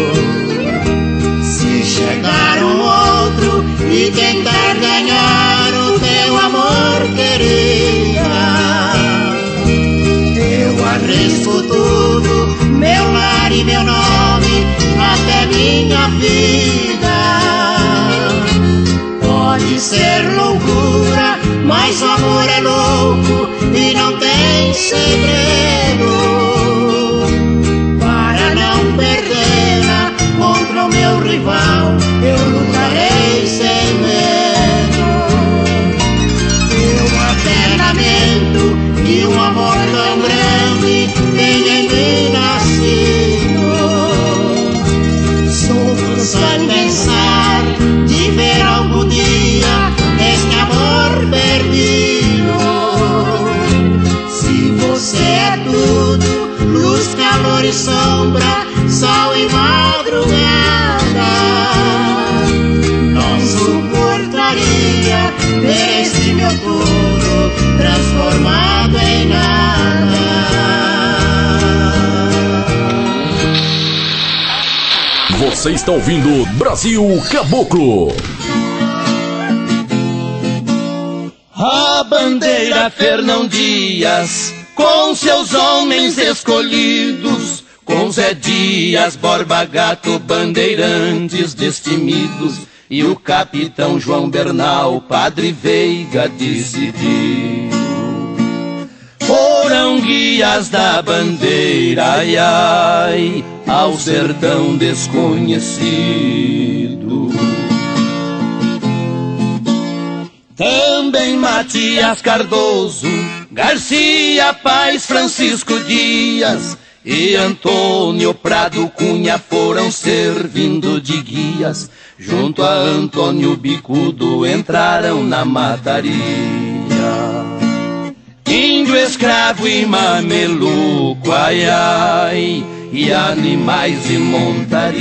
Se chegar um outro e tentar ganhar o teu amor, querida, eu arrisco tudo, meu lar e meu nome, até minha vida. Pode ser loucura, mas o amor é louco e não tem segredo. Para não perdê-la contra o meu rival, eu lutarei sem medo. Eu até lamento que um amor tão grande tenha em mim nascido. Sofro só em pensar de ver algum dia este amor perdido. Se você é tudo, luz, calor e sombra, sol e madrugada, não suportaria ver este meu tudo transformado em nada. Você está ouvindo Brasil Caboclo. A bandeira Fernão Dias, com seus homens escolhidos, com Zé Dias, Borba Gato, bandeirantes destemidos, e o capitão João Bernal, Padre Veiga decidiu. Foram guias da bandeira, ai, ai, ao sertão desconhecido. Também Matias Cardoso, Garcia Paz, Francisco Dias e Antônio Prado Cunha foram servindo de guias. Junto a Antônio Bicudo entraram na mataria. Índio, escravo e mameluco, ai, ai, e animais e montaria.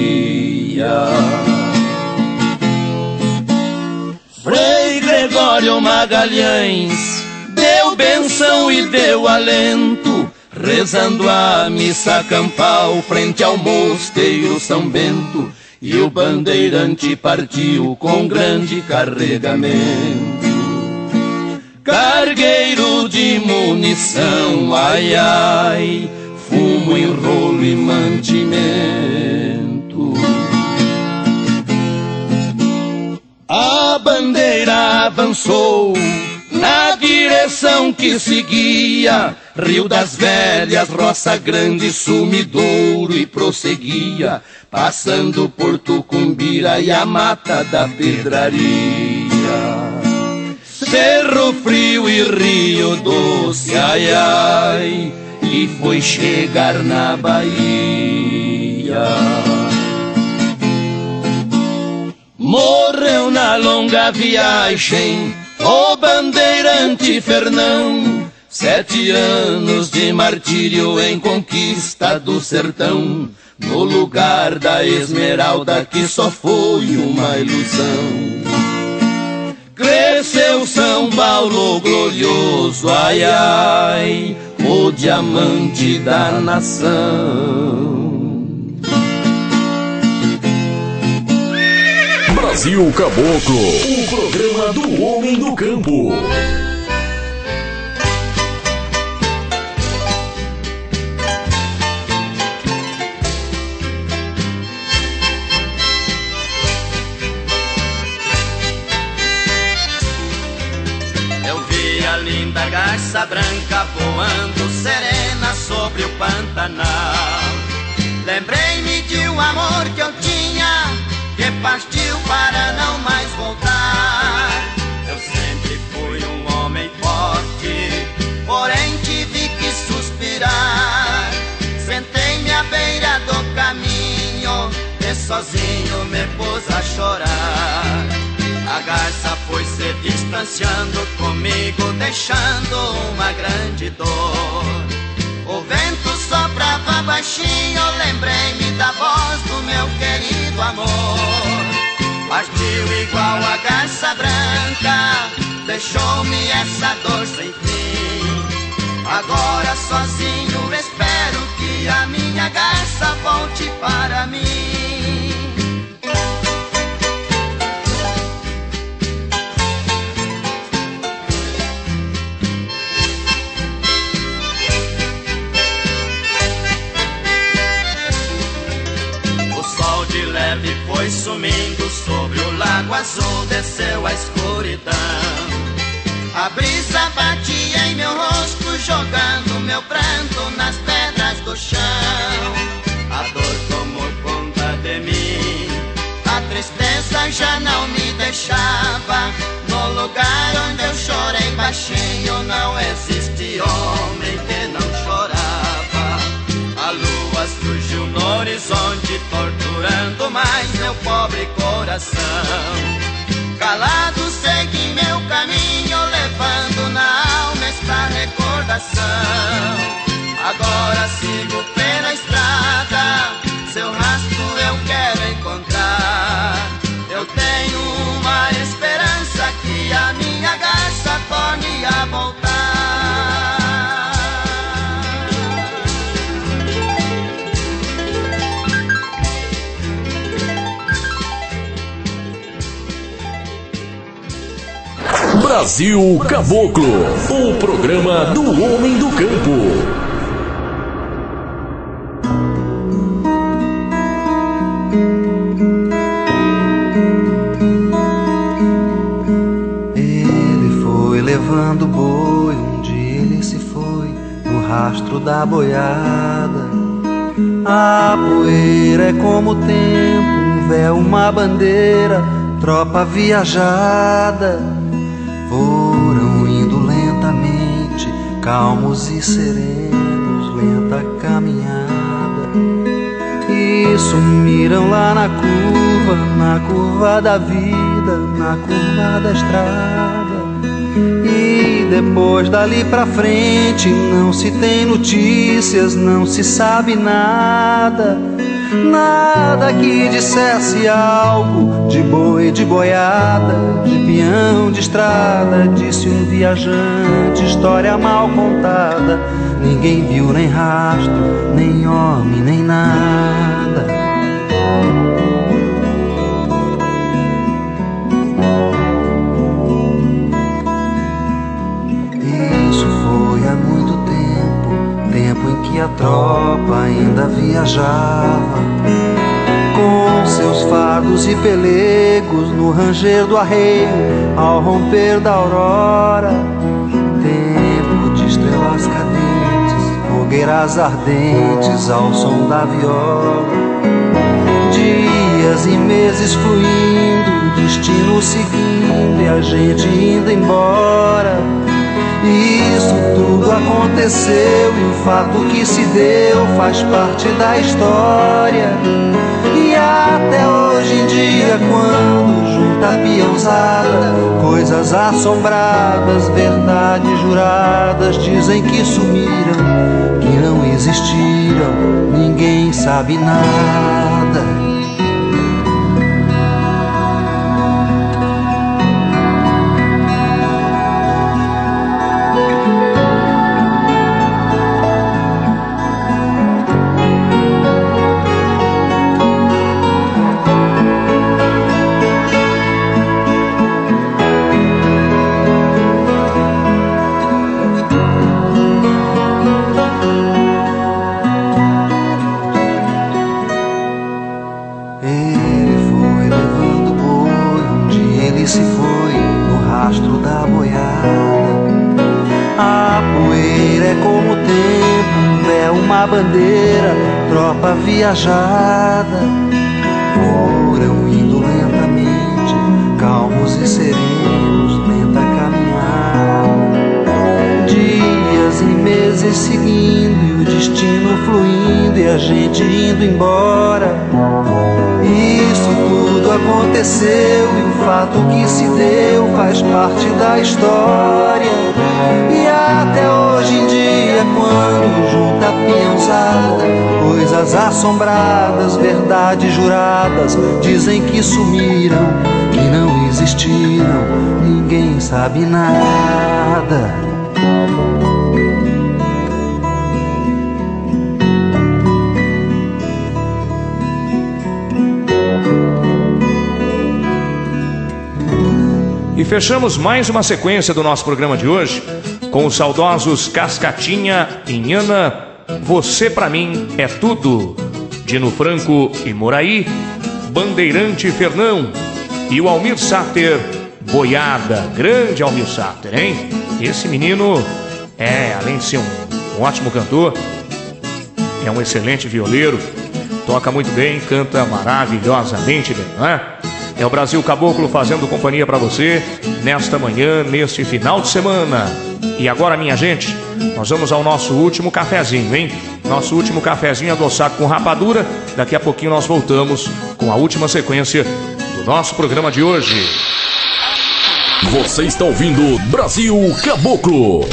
Frei Gregório Magalhães deu benção e deu alento, rezando a missa campal frente ao mosteiro São Bento, e o bandeirante partiu com grande carregamento. Cargueiro de munição, ai, ai, fumo, enrolo e mantimento. A bandeira avançou na direção que seguia, Rio das Velhas, Roça Grande, Sumidouro, e prosseguia, passando por Tucumbira e a Mata da Pedraria. Cerro Frio e Rio Doce, ai, ai, e foi chegar na Bahia. Morreu na longa viagem o bandeirante Fernão, sete anos de martírio em conquista do sertão, no lugar da Esmeralda que só foi uma ilusão. Cresceu São Paulo glorioso, ai, ai, o diamante da nação. Brasil Caboclo, o programa do homem do campo. Eu vi a linda garça branca voando serena sobre o Pantanal. Lembrei-me de um amor que eu tinha, que partiu para não mais voltar. Eu sempre fui um homem forte, porém tive que suspirar. Sentado sozinho me pus a chorar. A garça foi se distanciando comigo, deixando uma grande dor. O vento soprava baixinho, lembrei-me da voz do meu querido amor. Partiu igual a garça branca, deixou-me essa dor sem fim. Agora sozinho espero que a minha garça volte para mim. O sol de leve foi sumindo, sobre o lago azul desceu a escuridão. A brisa batia em meu rosto, jogando meu pranto nas pedras do chão. A dor tomou conta de mim, a tristeza já não me deixava. No lugar onde eu chorei baixinho, não existe homem que não chorava. A lua surgiu no horizonte, torturando mais meu pobre coração. Calado segui meu caminho, levando na alma esta recordação. Agora sigo pela estrada, seu rastro eu quero encontrar. Eu tenho uma esperança que a minha garça torne a voltar. Brasil Caboclo, o programa do homem do campo. Levando boi, um dia ele se foi no rastro da boiada. A poeira é como o tempo, um véu, uma bandeira, tropa viajada. Foram indo lentamente, calmos e serenos, lenta caminhada. E sumiram lá na curva, na curva da vida, na curva da estrada. E depois dali pra frente não se tem notícias, não se sabe nada. Nada que dissesse algo de boi, de boiada, de peão, de estrada. Disse um viajante, história mal contada. Ninguém viu nem rastro, nem homem, nem nada. Que a tropa ainda viajava com seus fardos e pelegos no ranger do arreio ao romper da aurora. Tempo de estrelas cadentes, fogueiras ardentes ao som da viola. Dias e meses fluindo, destino seguindo e a gente indo embora. Isso tudo aconteceu e o fato que se deu faz parte da história. E até hoje em dia, quando junta a peãozada, coisas assombradas, verdades juradas, dizem que sumiram, que não existiram, ninguém sabe nada. Bandeira, tropa viajada. Foram indo lentamente, calmos e serenos, lenta caminhada. Dias e meses seguindo e o destino fluindo e a gente indo embora. E aconteceu e o fato que se deu faz parte da história. E até hoje em dia, quando junta a peãozada, coisas assombradas, verdades juradas, dizem que sumiram, que não existiram, ninguém sabe nada. E fechamos mais uma sequência do nosso programa de hoje com os saudosos Cascatinha e Nhana, Você Pra Mim É Tudo, Dino Franco e Moraí, Bandeirante Fernão e o Almir Sater, Boiada. Grande Almir Sater, hein? Esse menino é, além de ser um, um ótimo cantor, é um excelente violeiro, toca muito bem, canta maravilhosamente bem, não é? É o Brasil Caboclo fazendo companhia para você nesta manhã, neste final de semana. E agora, minha gente, nós vamos ao nosso último cafezinho, hein? Nosso último cafezinho adoçado com rapadura. Daqui a pouquinho nós voltamos com a última sequência do nosso programa de hoje. Você está ouvindo Brasil Caboclo.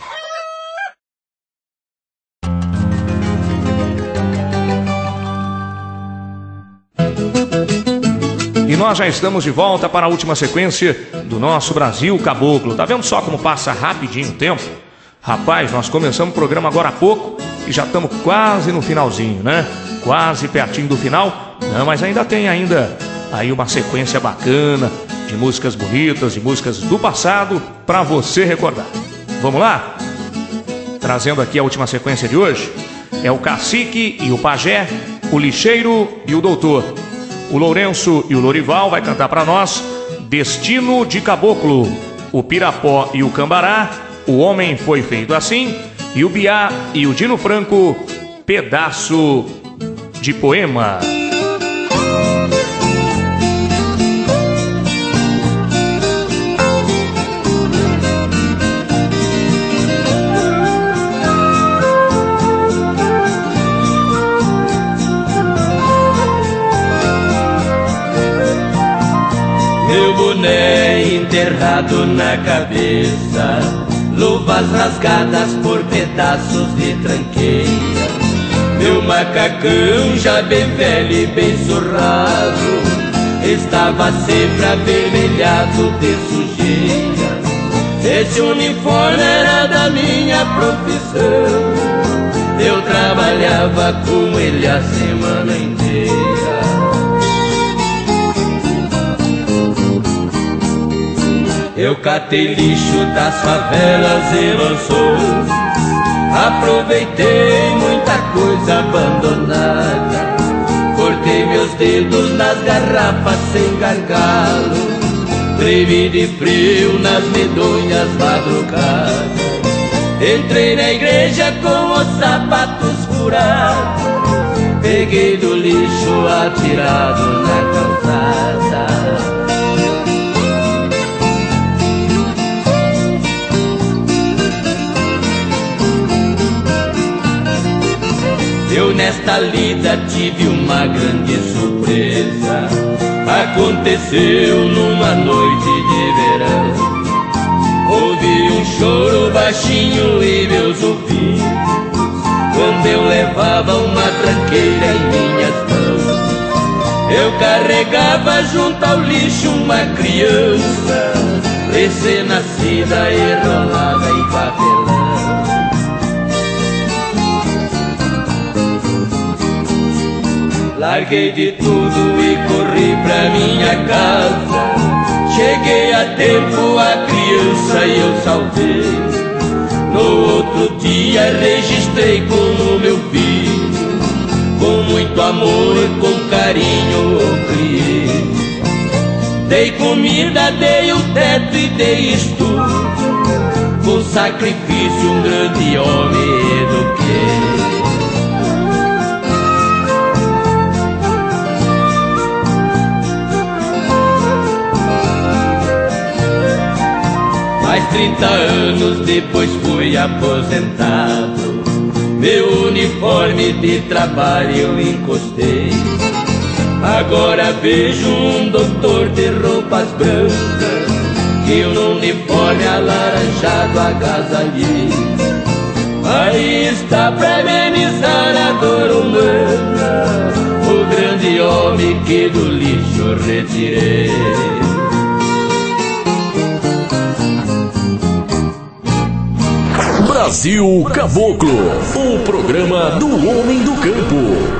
E nós já estamos de volta para a última sequência do nosso Brasil Caboclo. Tá vendo só como passa rapidinho o tempo? Rapaz, nós começamos o programa agora há pouco e já estamos quase no finalzinho, né? Quase pertinho do final. Não, mas ainda tem ainda aí uma sequência bacana de músicas bonitas, de músicas do passado para você recordar. Vamos lá? Trazendo aqui a última sequência de hoje. É o Cacique e o Pajé, o Lixeiro e o Doutor. O Lourenço e o Lorival vai cantar para nós Destino de Caboclo. O Pirapó e o Cambará, O Homem Foi Feito Assim. E o Biá e o Dino Franco, Pedaço de Poema. Meu boné enterrado na cabeça, luvas rasgadas por pedaços de tranqueira. Meu macacão já bem velho e bem surrado, estava sempre avermelhado de sujeira. Esse uniforme era da minha profissão, eu trabalhava com ele a semana inteira. Eu catei lixo das favelas e mansões, aproveitei muita coisa abandonada, cortei meus dedos nas garrafas sem gargalo, tremi de frio nas medonhas madrugadas, entrei na igreja com os sapatos furados, peguei do lixo atirado na calçada. Eu nesta lida tive uma grande surpresa. Aconteceu numa noite de verão. Ouvi um choro baixinho em meus ouvidos, quando eu levava uma tranqueira em minhas mãos. Eu carregava junto ao lixo uma criança recém-nascida, enrolada em papelão. Larguei de tudo e corri pra minha casa. Cheguei a tempo, a criança eu salvei. No outro dia registrei como meu filho, com muito amor, com carinho eu criei. Dei comida, dei um teto e dei estudo, com sacrifício um grande homem eduquei. Mais trinta anos depois fui aposentado, meu uniforme de trabalho eu encostei. Agora vejo um doutor de roupas brancas e um uniforme alaranjado agasalhei. Aí está pra amenizar a dor humana o grande homem que do lixo retirei. Brasil Caboclo, o programa do homem do campo.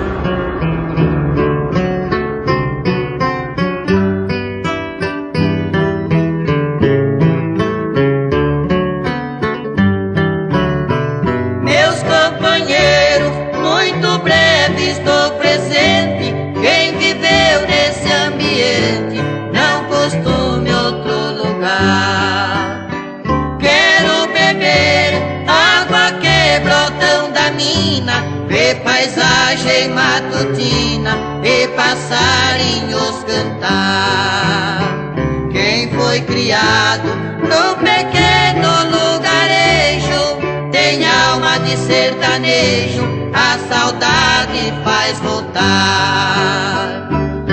Paisagem matutina e passarinhos cantar. Quem foi criado num pequeno lugarejo tem alma de sertanejo, a saudade faz voltar.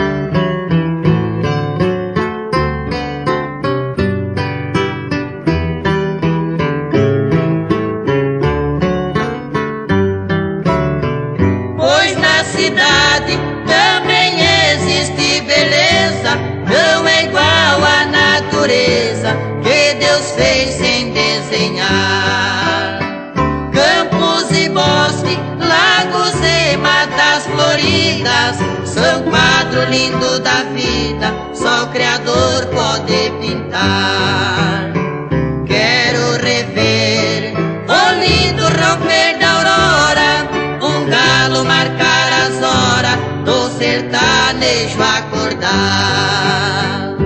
Também existe beleza, não é igual à natureza que Deus fez sem desenhar. Campos e bosque, lagos e matas floridas são quadro lindo da vida, só o Criador pode pintar. Quero rever o lindo romper da aurora, um galo marcar as horas do sertanejo acordar.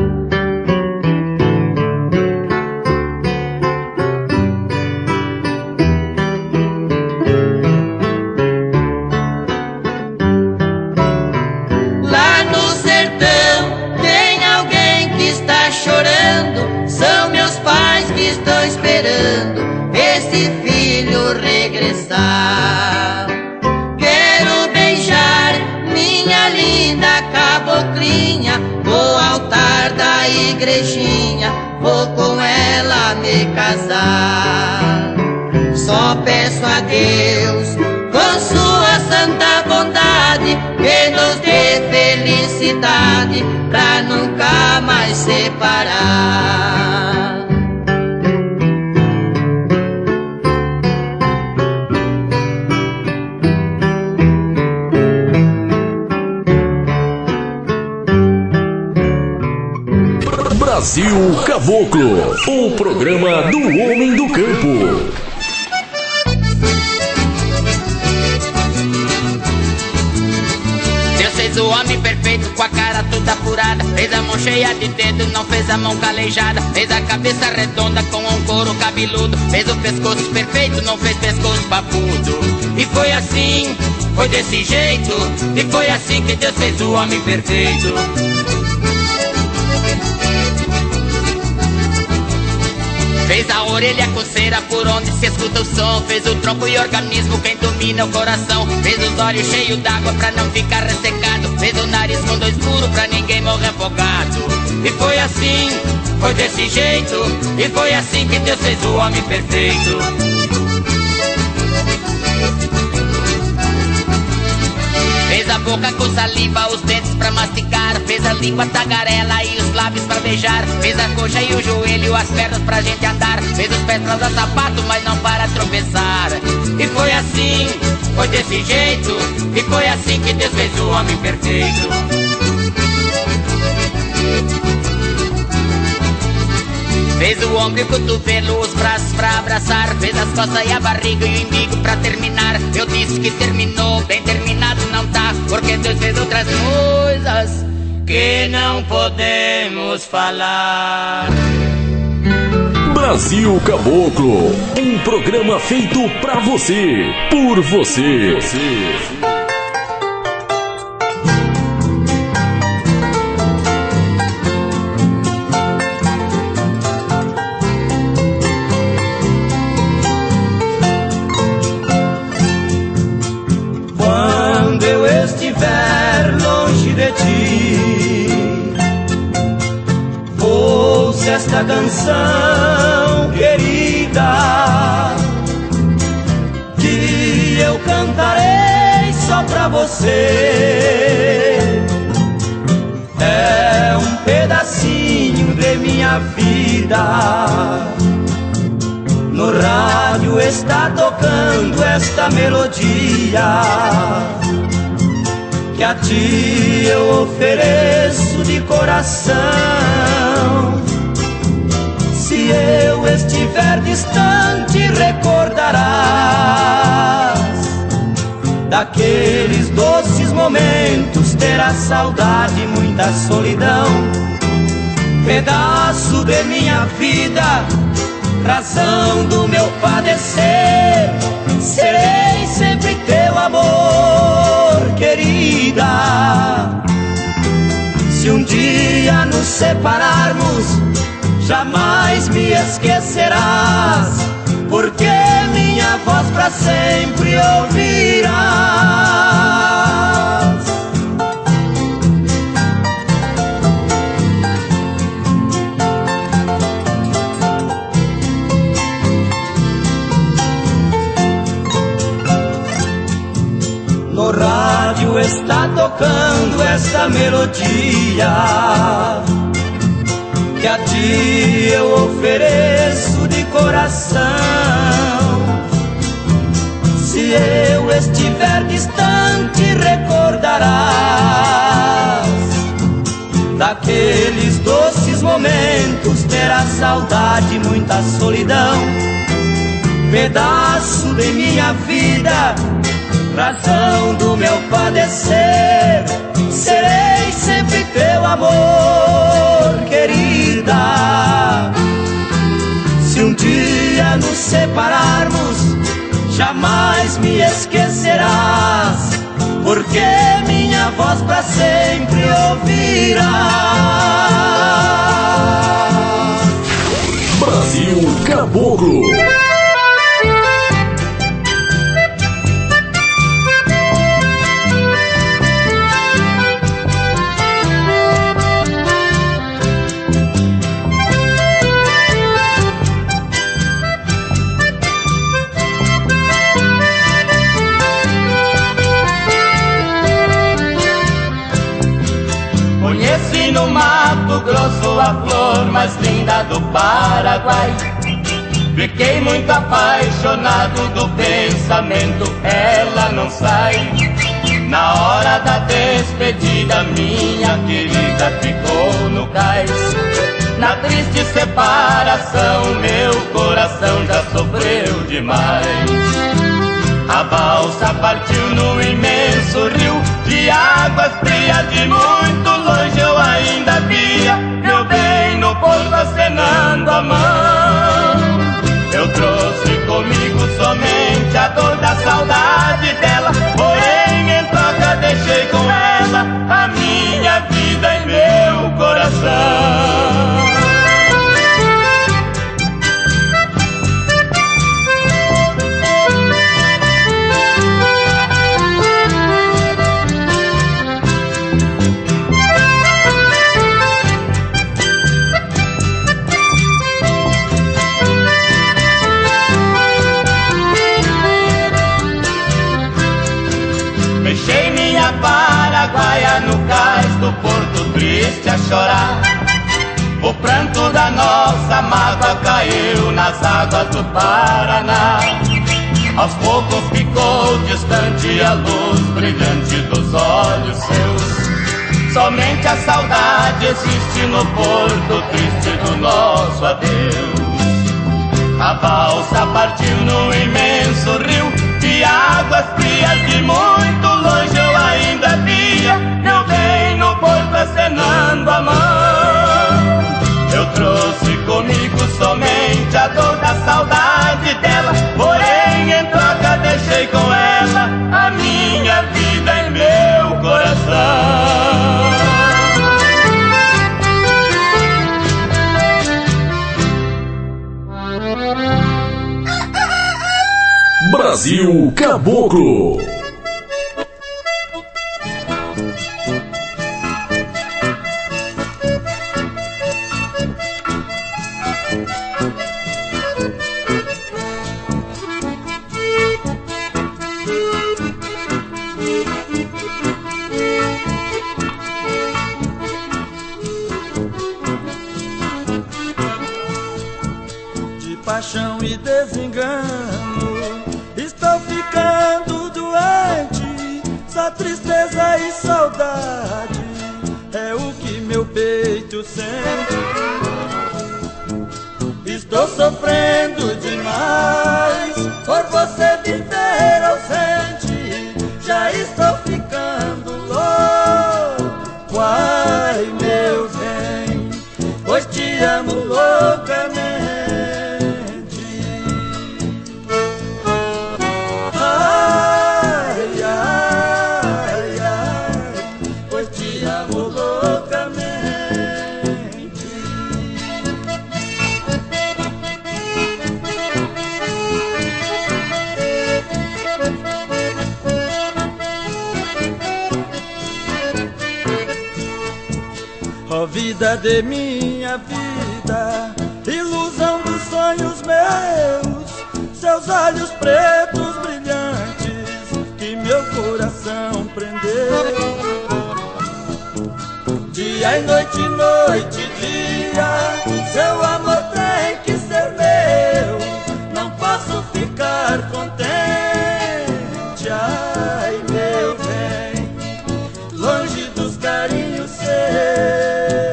Lá no sertão tem alguém que está chorando, são meus pais que estão esperando esse filho regressar. Minha linda caboclinha, no altar da igrejinha, vou com ela me casar. Só peço a Deus, com sua santa bondade, que nos dê felicidade pra nunca mais separar. Brasil Caboclo, o programa do homem do campo. Deus fez o homem perfeito com a cara toda apurada, fez a mão cheia de dedo, não fez a mão calejada, fez a cabeça redonda com um couro cabeludo, fez o pescoço perfeito, não fez pescoço papudo. E foi assim, foi desse jeito, e foi assim que Deus fez o homem perfeito. Fez a orelha com cera por onde se escuta o som, fez o tronco e organismo quem domina o coração, fez os olhos cheios d'água pra não ficar ressecado, fez o nariz com dois furos pra ninguém morrer afogado. E foi assim, foi desse jeito, e foi assim que Deus fez o homem perfeito. Fez a boca com saliva, os dentes pra mastigar, fez a língua tagarela e os lábios pra beijar, fez a coxa e o joelho, as pernas pra gente andar, fez os pés pra usar sapato, mas não para tropeçar. E foi assim, foi desse jeito, e foi assim que Deus fez o homem perfeito. Fez o ombro e o cotovelo, os braços pra abraçar, fez as costas e a barriga e o umbigo pra terminar. Eu disse que terminou, bem terminado não tá, porque Deus fez outras coisas que não podemos falar. Brasil Caboclo, um programa feito pra você, por você. você. Quando eu estiver longe eu cantarei só pra você. É um pedacinho de minha vida. No rádio está tocando esta melodia que a ti eu ofereço de coração. Se eu estiver distante, recordarás daqueles doces momentos, terás saudade e muita solidão. Pedaço de minha vida, razão do meu padecer, serei sempre teu amor, querida. Se um dia nos separarmos, jamais me esquecerás, porque minha voz pra sempre ouvirás. No rádio está tocando esta melodia que a ti eu ofereço de coração. Se eu estiver distante, recordarás daqueles doces momentos, terás saudade e muita solidão. Pedaço de minha vida, razão do meu padecer, serei sempre teu amor, querida. Se um dia nos separarmos, jamais me esquecerás, porque minha voz pra sempre ouvirás. Brasil Caboclo. No Mato Grosso, a flor mais linda do Paraguai. Fiquei muito apaixonado do pensamento, ela não sai. Na hora da despedida, minha querida ficou no cais. Na triste separação, meu coração já sofreu demais. A balsa partiu no imenso rio de águas frias, de muito longe eu ainda via meu bem no porto acenando a mão. Eu trouxe comigo somente a dor da saudade dela, porém em troca deixei com ela a minha vida e meu coração. Paraguaia no cais do porto triste a chorar. O pranto da nossa mágoa caiu nas águas do Paraná. Aos poucos ficou distante a luz brilhante dos olhos seus. Somente a saudade existe no porto triste do nosso adeus. A balsa partiu no imenso rio de águas frias, de muito longe eu ainda via meu bem no porto acenando a mão. Eu trouxe comigo somente a dor da saudade dela, porém em troca deixei com ela a minha vida e meu coração. Brasil Caboclo. sofrendo demais por você viver ausente. Já estou ficando louco, ai meu bem, pois te amo loucamente. Ai, ai, ai, pois te amo loucamente. Ó vida de minha vida, ilusão dos sonhos meus, seus olhos pretos brilhantes que meu coração prendeu. Dia e noite, noite e dia, seu amor tem que ser meu. Não posso ficar contente, ai meu bem, longe dos carinhos seus.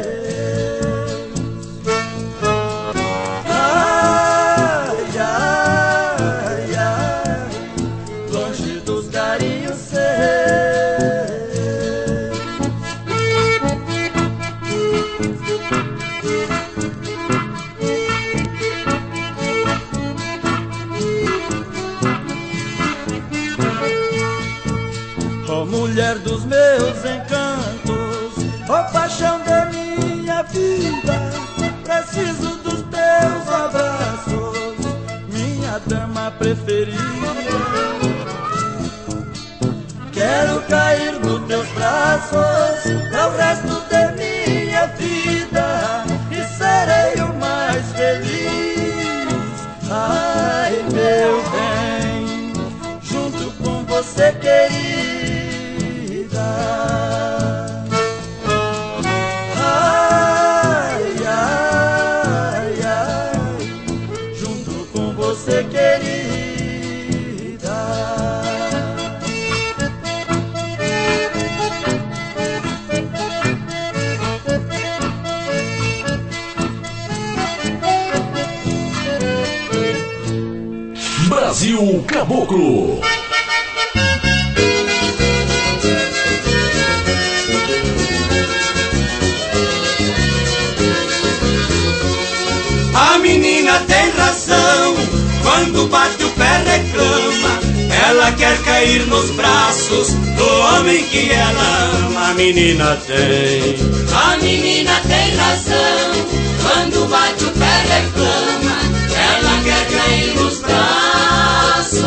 Mulher dos meus encantos, ó paixão da minha vida, preciso dos teus abraços, minha dama preferida. Quero cair nos teus braços, é o resto de minha vida, e serei o mais feliz. Ai meu bem, junto com você querida. Ai, ai, ai, junto com você, querida. Brasil Caboclo. A menina tem razão, quando bate o pé reclama. Ela quer cair nos braços do homem que ela ama. A menina tem, a menina tem razão, quando bate o pé reclama. Ela quer cair nos braços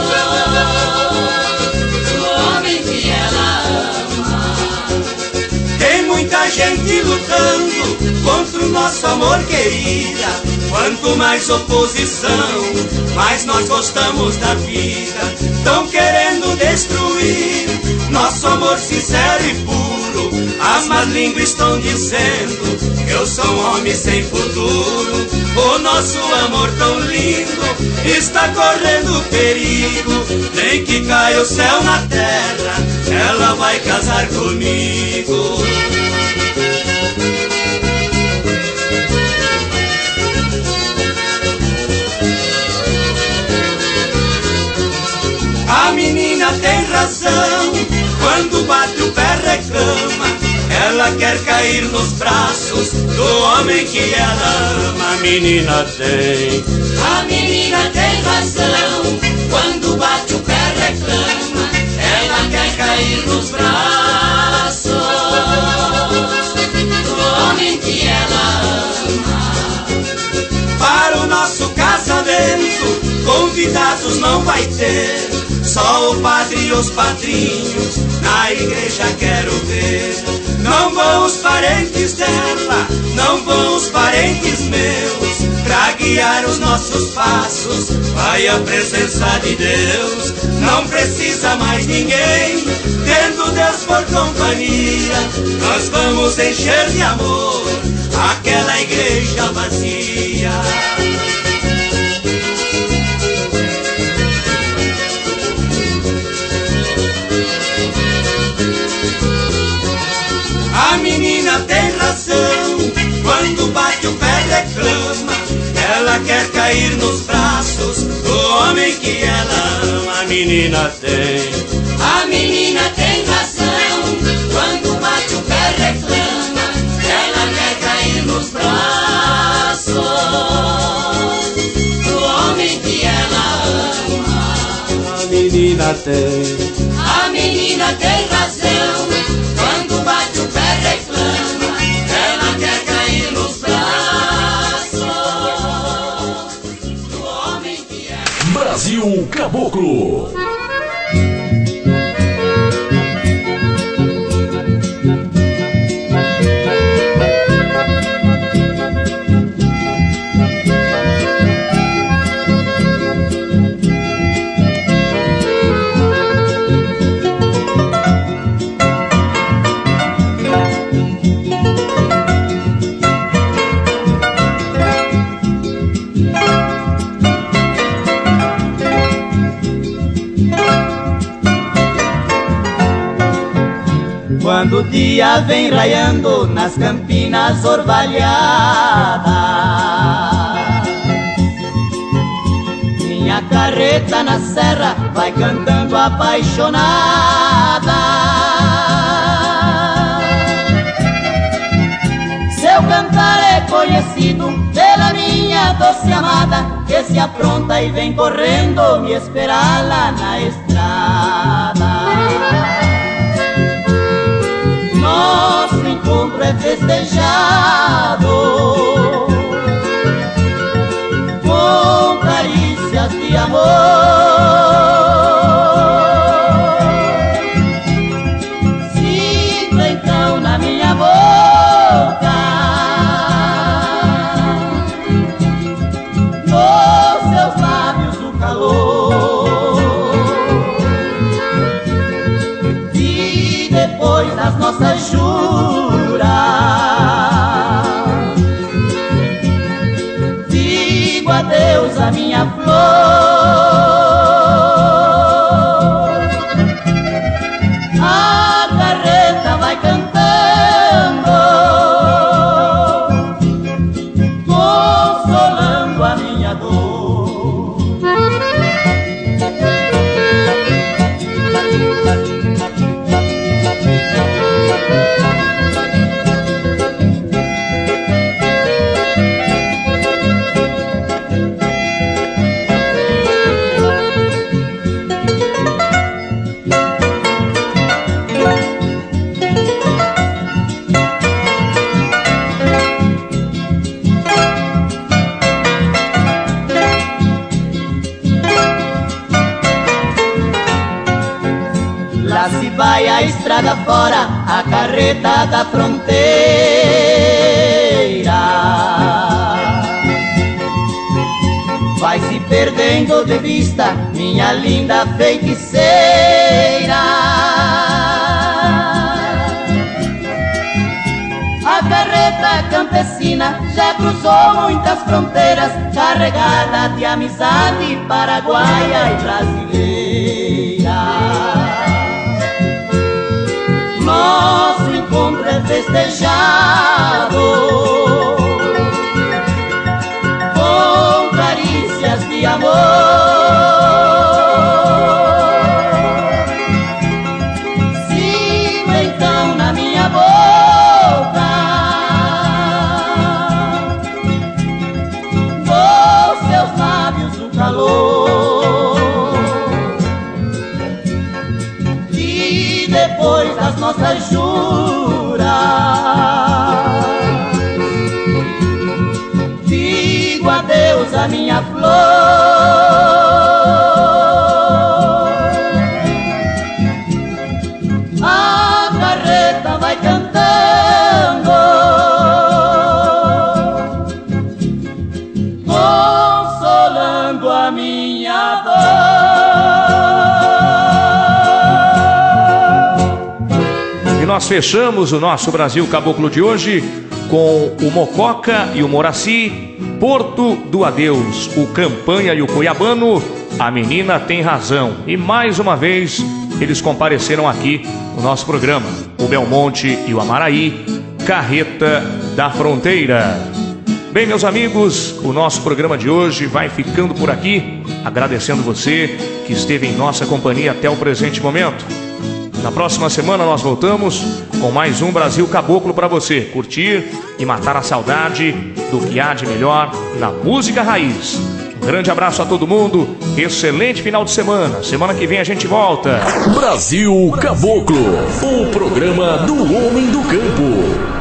do homem que ela ama. Tem muita gente lutando contra o nosso amor, querida. Quanto mais oposição, mais nós gostamos da vida. Tão querendo destruir nosso amor sincero e puro. As más línguas estão dizendo que eu sou um homem sem futuro. O nosso amor tão lindo está correndo perigo. Nem que caia o céu na terra, ela vai casar comigo. A menina tem razão, quando bate o pé reclama. Ela quer cair nos braços do homem que ela ama. A menina tem, a menina tem razão, quando bate o pé reclama. Ela quer cair nos braços do homem que ela ama. Para o nosso casamento, convidados não vai ter, só o padre e os padrinhos na igreja quero ver. Não vão os parentes dela, não vão os parentes meus. Pra guiar os nossos passos, vai a presença de Deus. Não precisa mais ninguém, tendo Deus por companhia. Nós vamos encher de amor aquela igreja vazia. A menina tem razão, quando bate o pé reclama. Ela quer cair cair nos braços do homem que ela ama. A menina tem, a menina tem razão. Quando bate o pé reclama, ela quer cair nos braços do homem que ela ama. a menina tem, a menina tem razão. Quando bate o pé reclama, ela quer cair nos braços do homem que ela ama. Brasil Caboclo. Quando o dia vem raiando nas campinas orvalhadas, minha carreta na serra vai cantando apaixonada. Seu cantar é conhecido pela minha doce amada, que se apronta e vem correndo me esperar lá na estrada. Nosso encontro é festejado com carícias de amor. Sinto então na minha boca nos seus lábios o calor. E depois das nossas juras, digo adeus à minha flor. A carreta vai cantando, consolando a minha dor. Lá se vai a estrada fora, a carreta da fronteira. Vai se perdendo de vista, minha linda feiticeira. A carreta campesina já cruzou muitas fronteiras, carregada de amizade paraguaia e brasileira. Nosso encontro é festejado com carícias de amor. Sinto então na minha boca nos seus lábios o calor. E depois das nossas juras, digo adeus à minha flor. A carreta vai cantando, consolando a minha dor. E nós fechamos o nosso Brasil Caboclo de hoje com o Mococa e o Moraci, Porto do Adeus, o Campanha e o Cuiabano, A Menina Tem Razão. E mais uma vez eles compareceram aqui no nosso programa, o Belmonte e o Amaraí, Carreta da Fronteira. Bem, meus amigos, o nosso programa de hoje vai ficando por aqui, agradecendo você que esteve em nossa companhia até o presente momento. Na próxima semana nós voltamos com mais um Brasil Caboclo para você curtir e matar a saudade do que há de melhor na música raiz. Um grande abraço a todo mundo, excelente final de semana. Semana que vem a gente volta. Brasil Caboclo, o programa do homem do campo.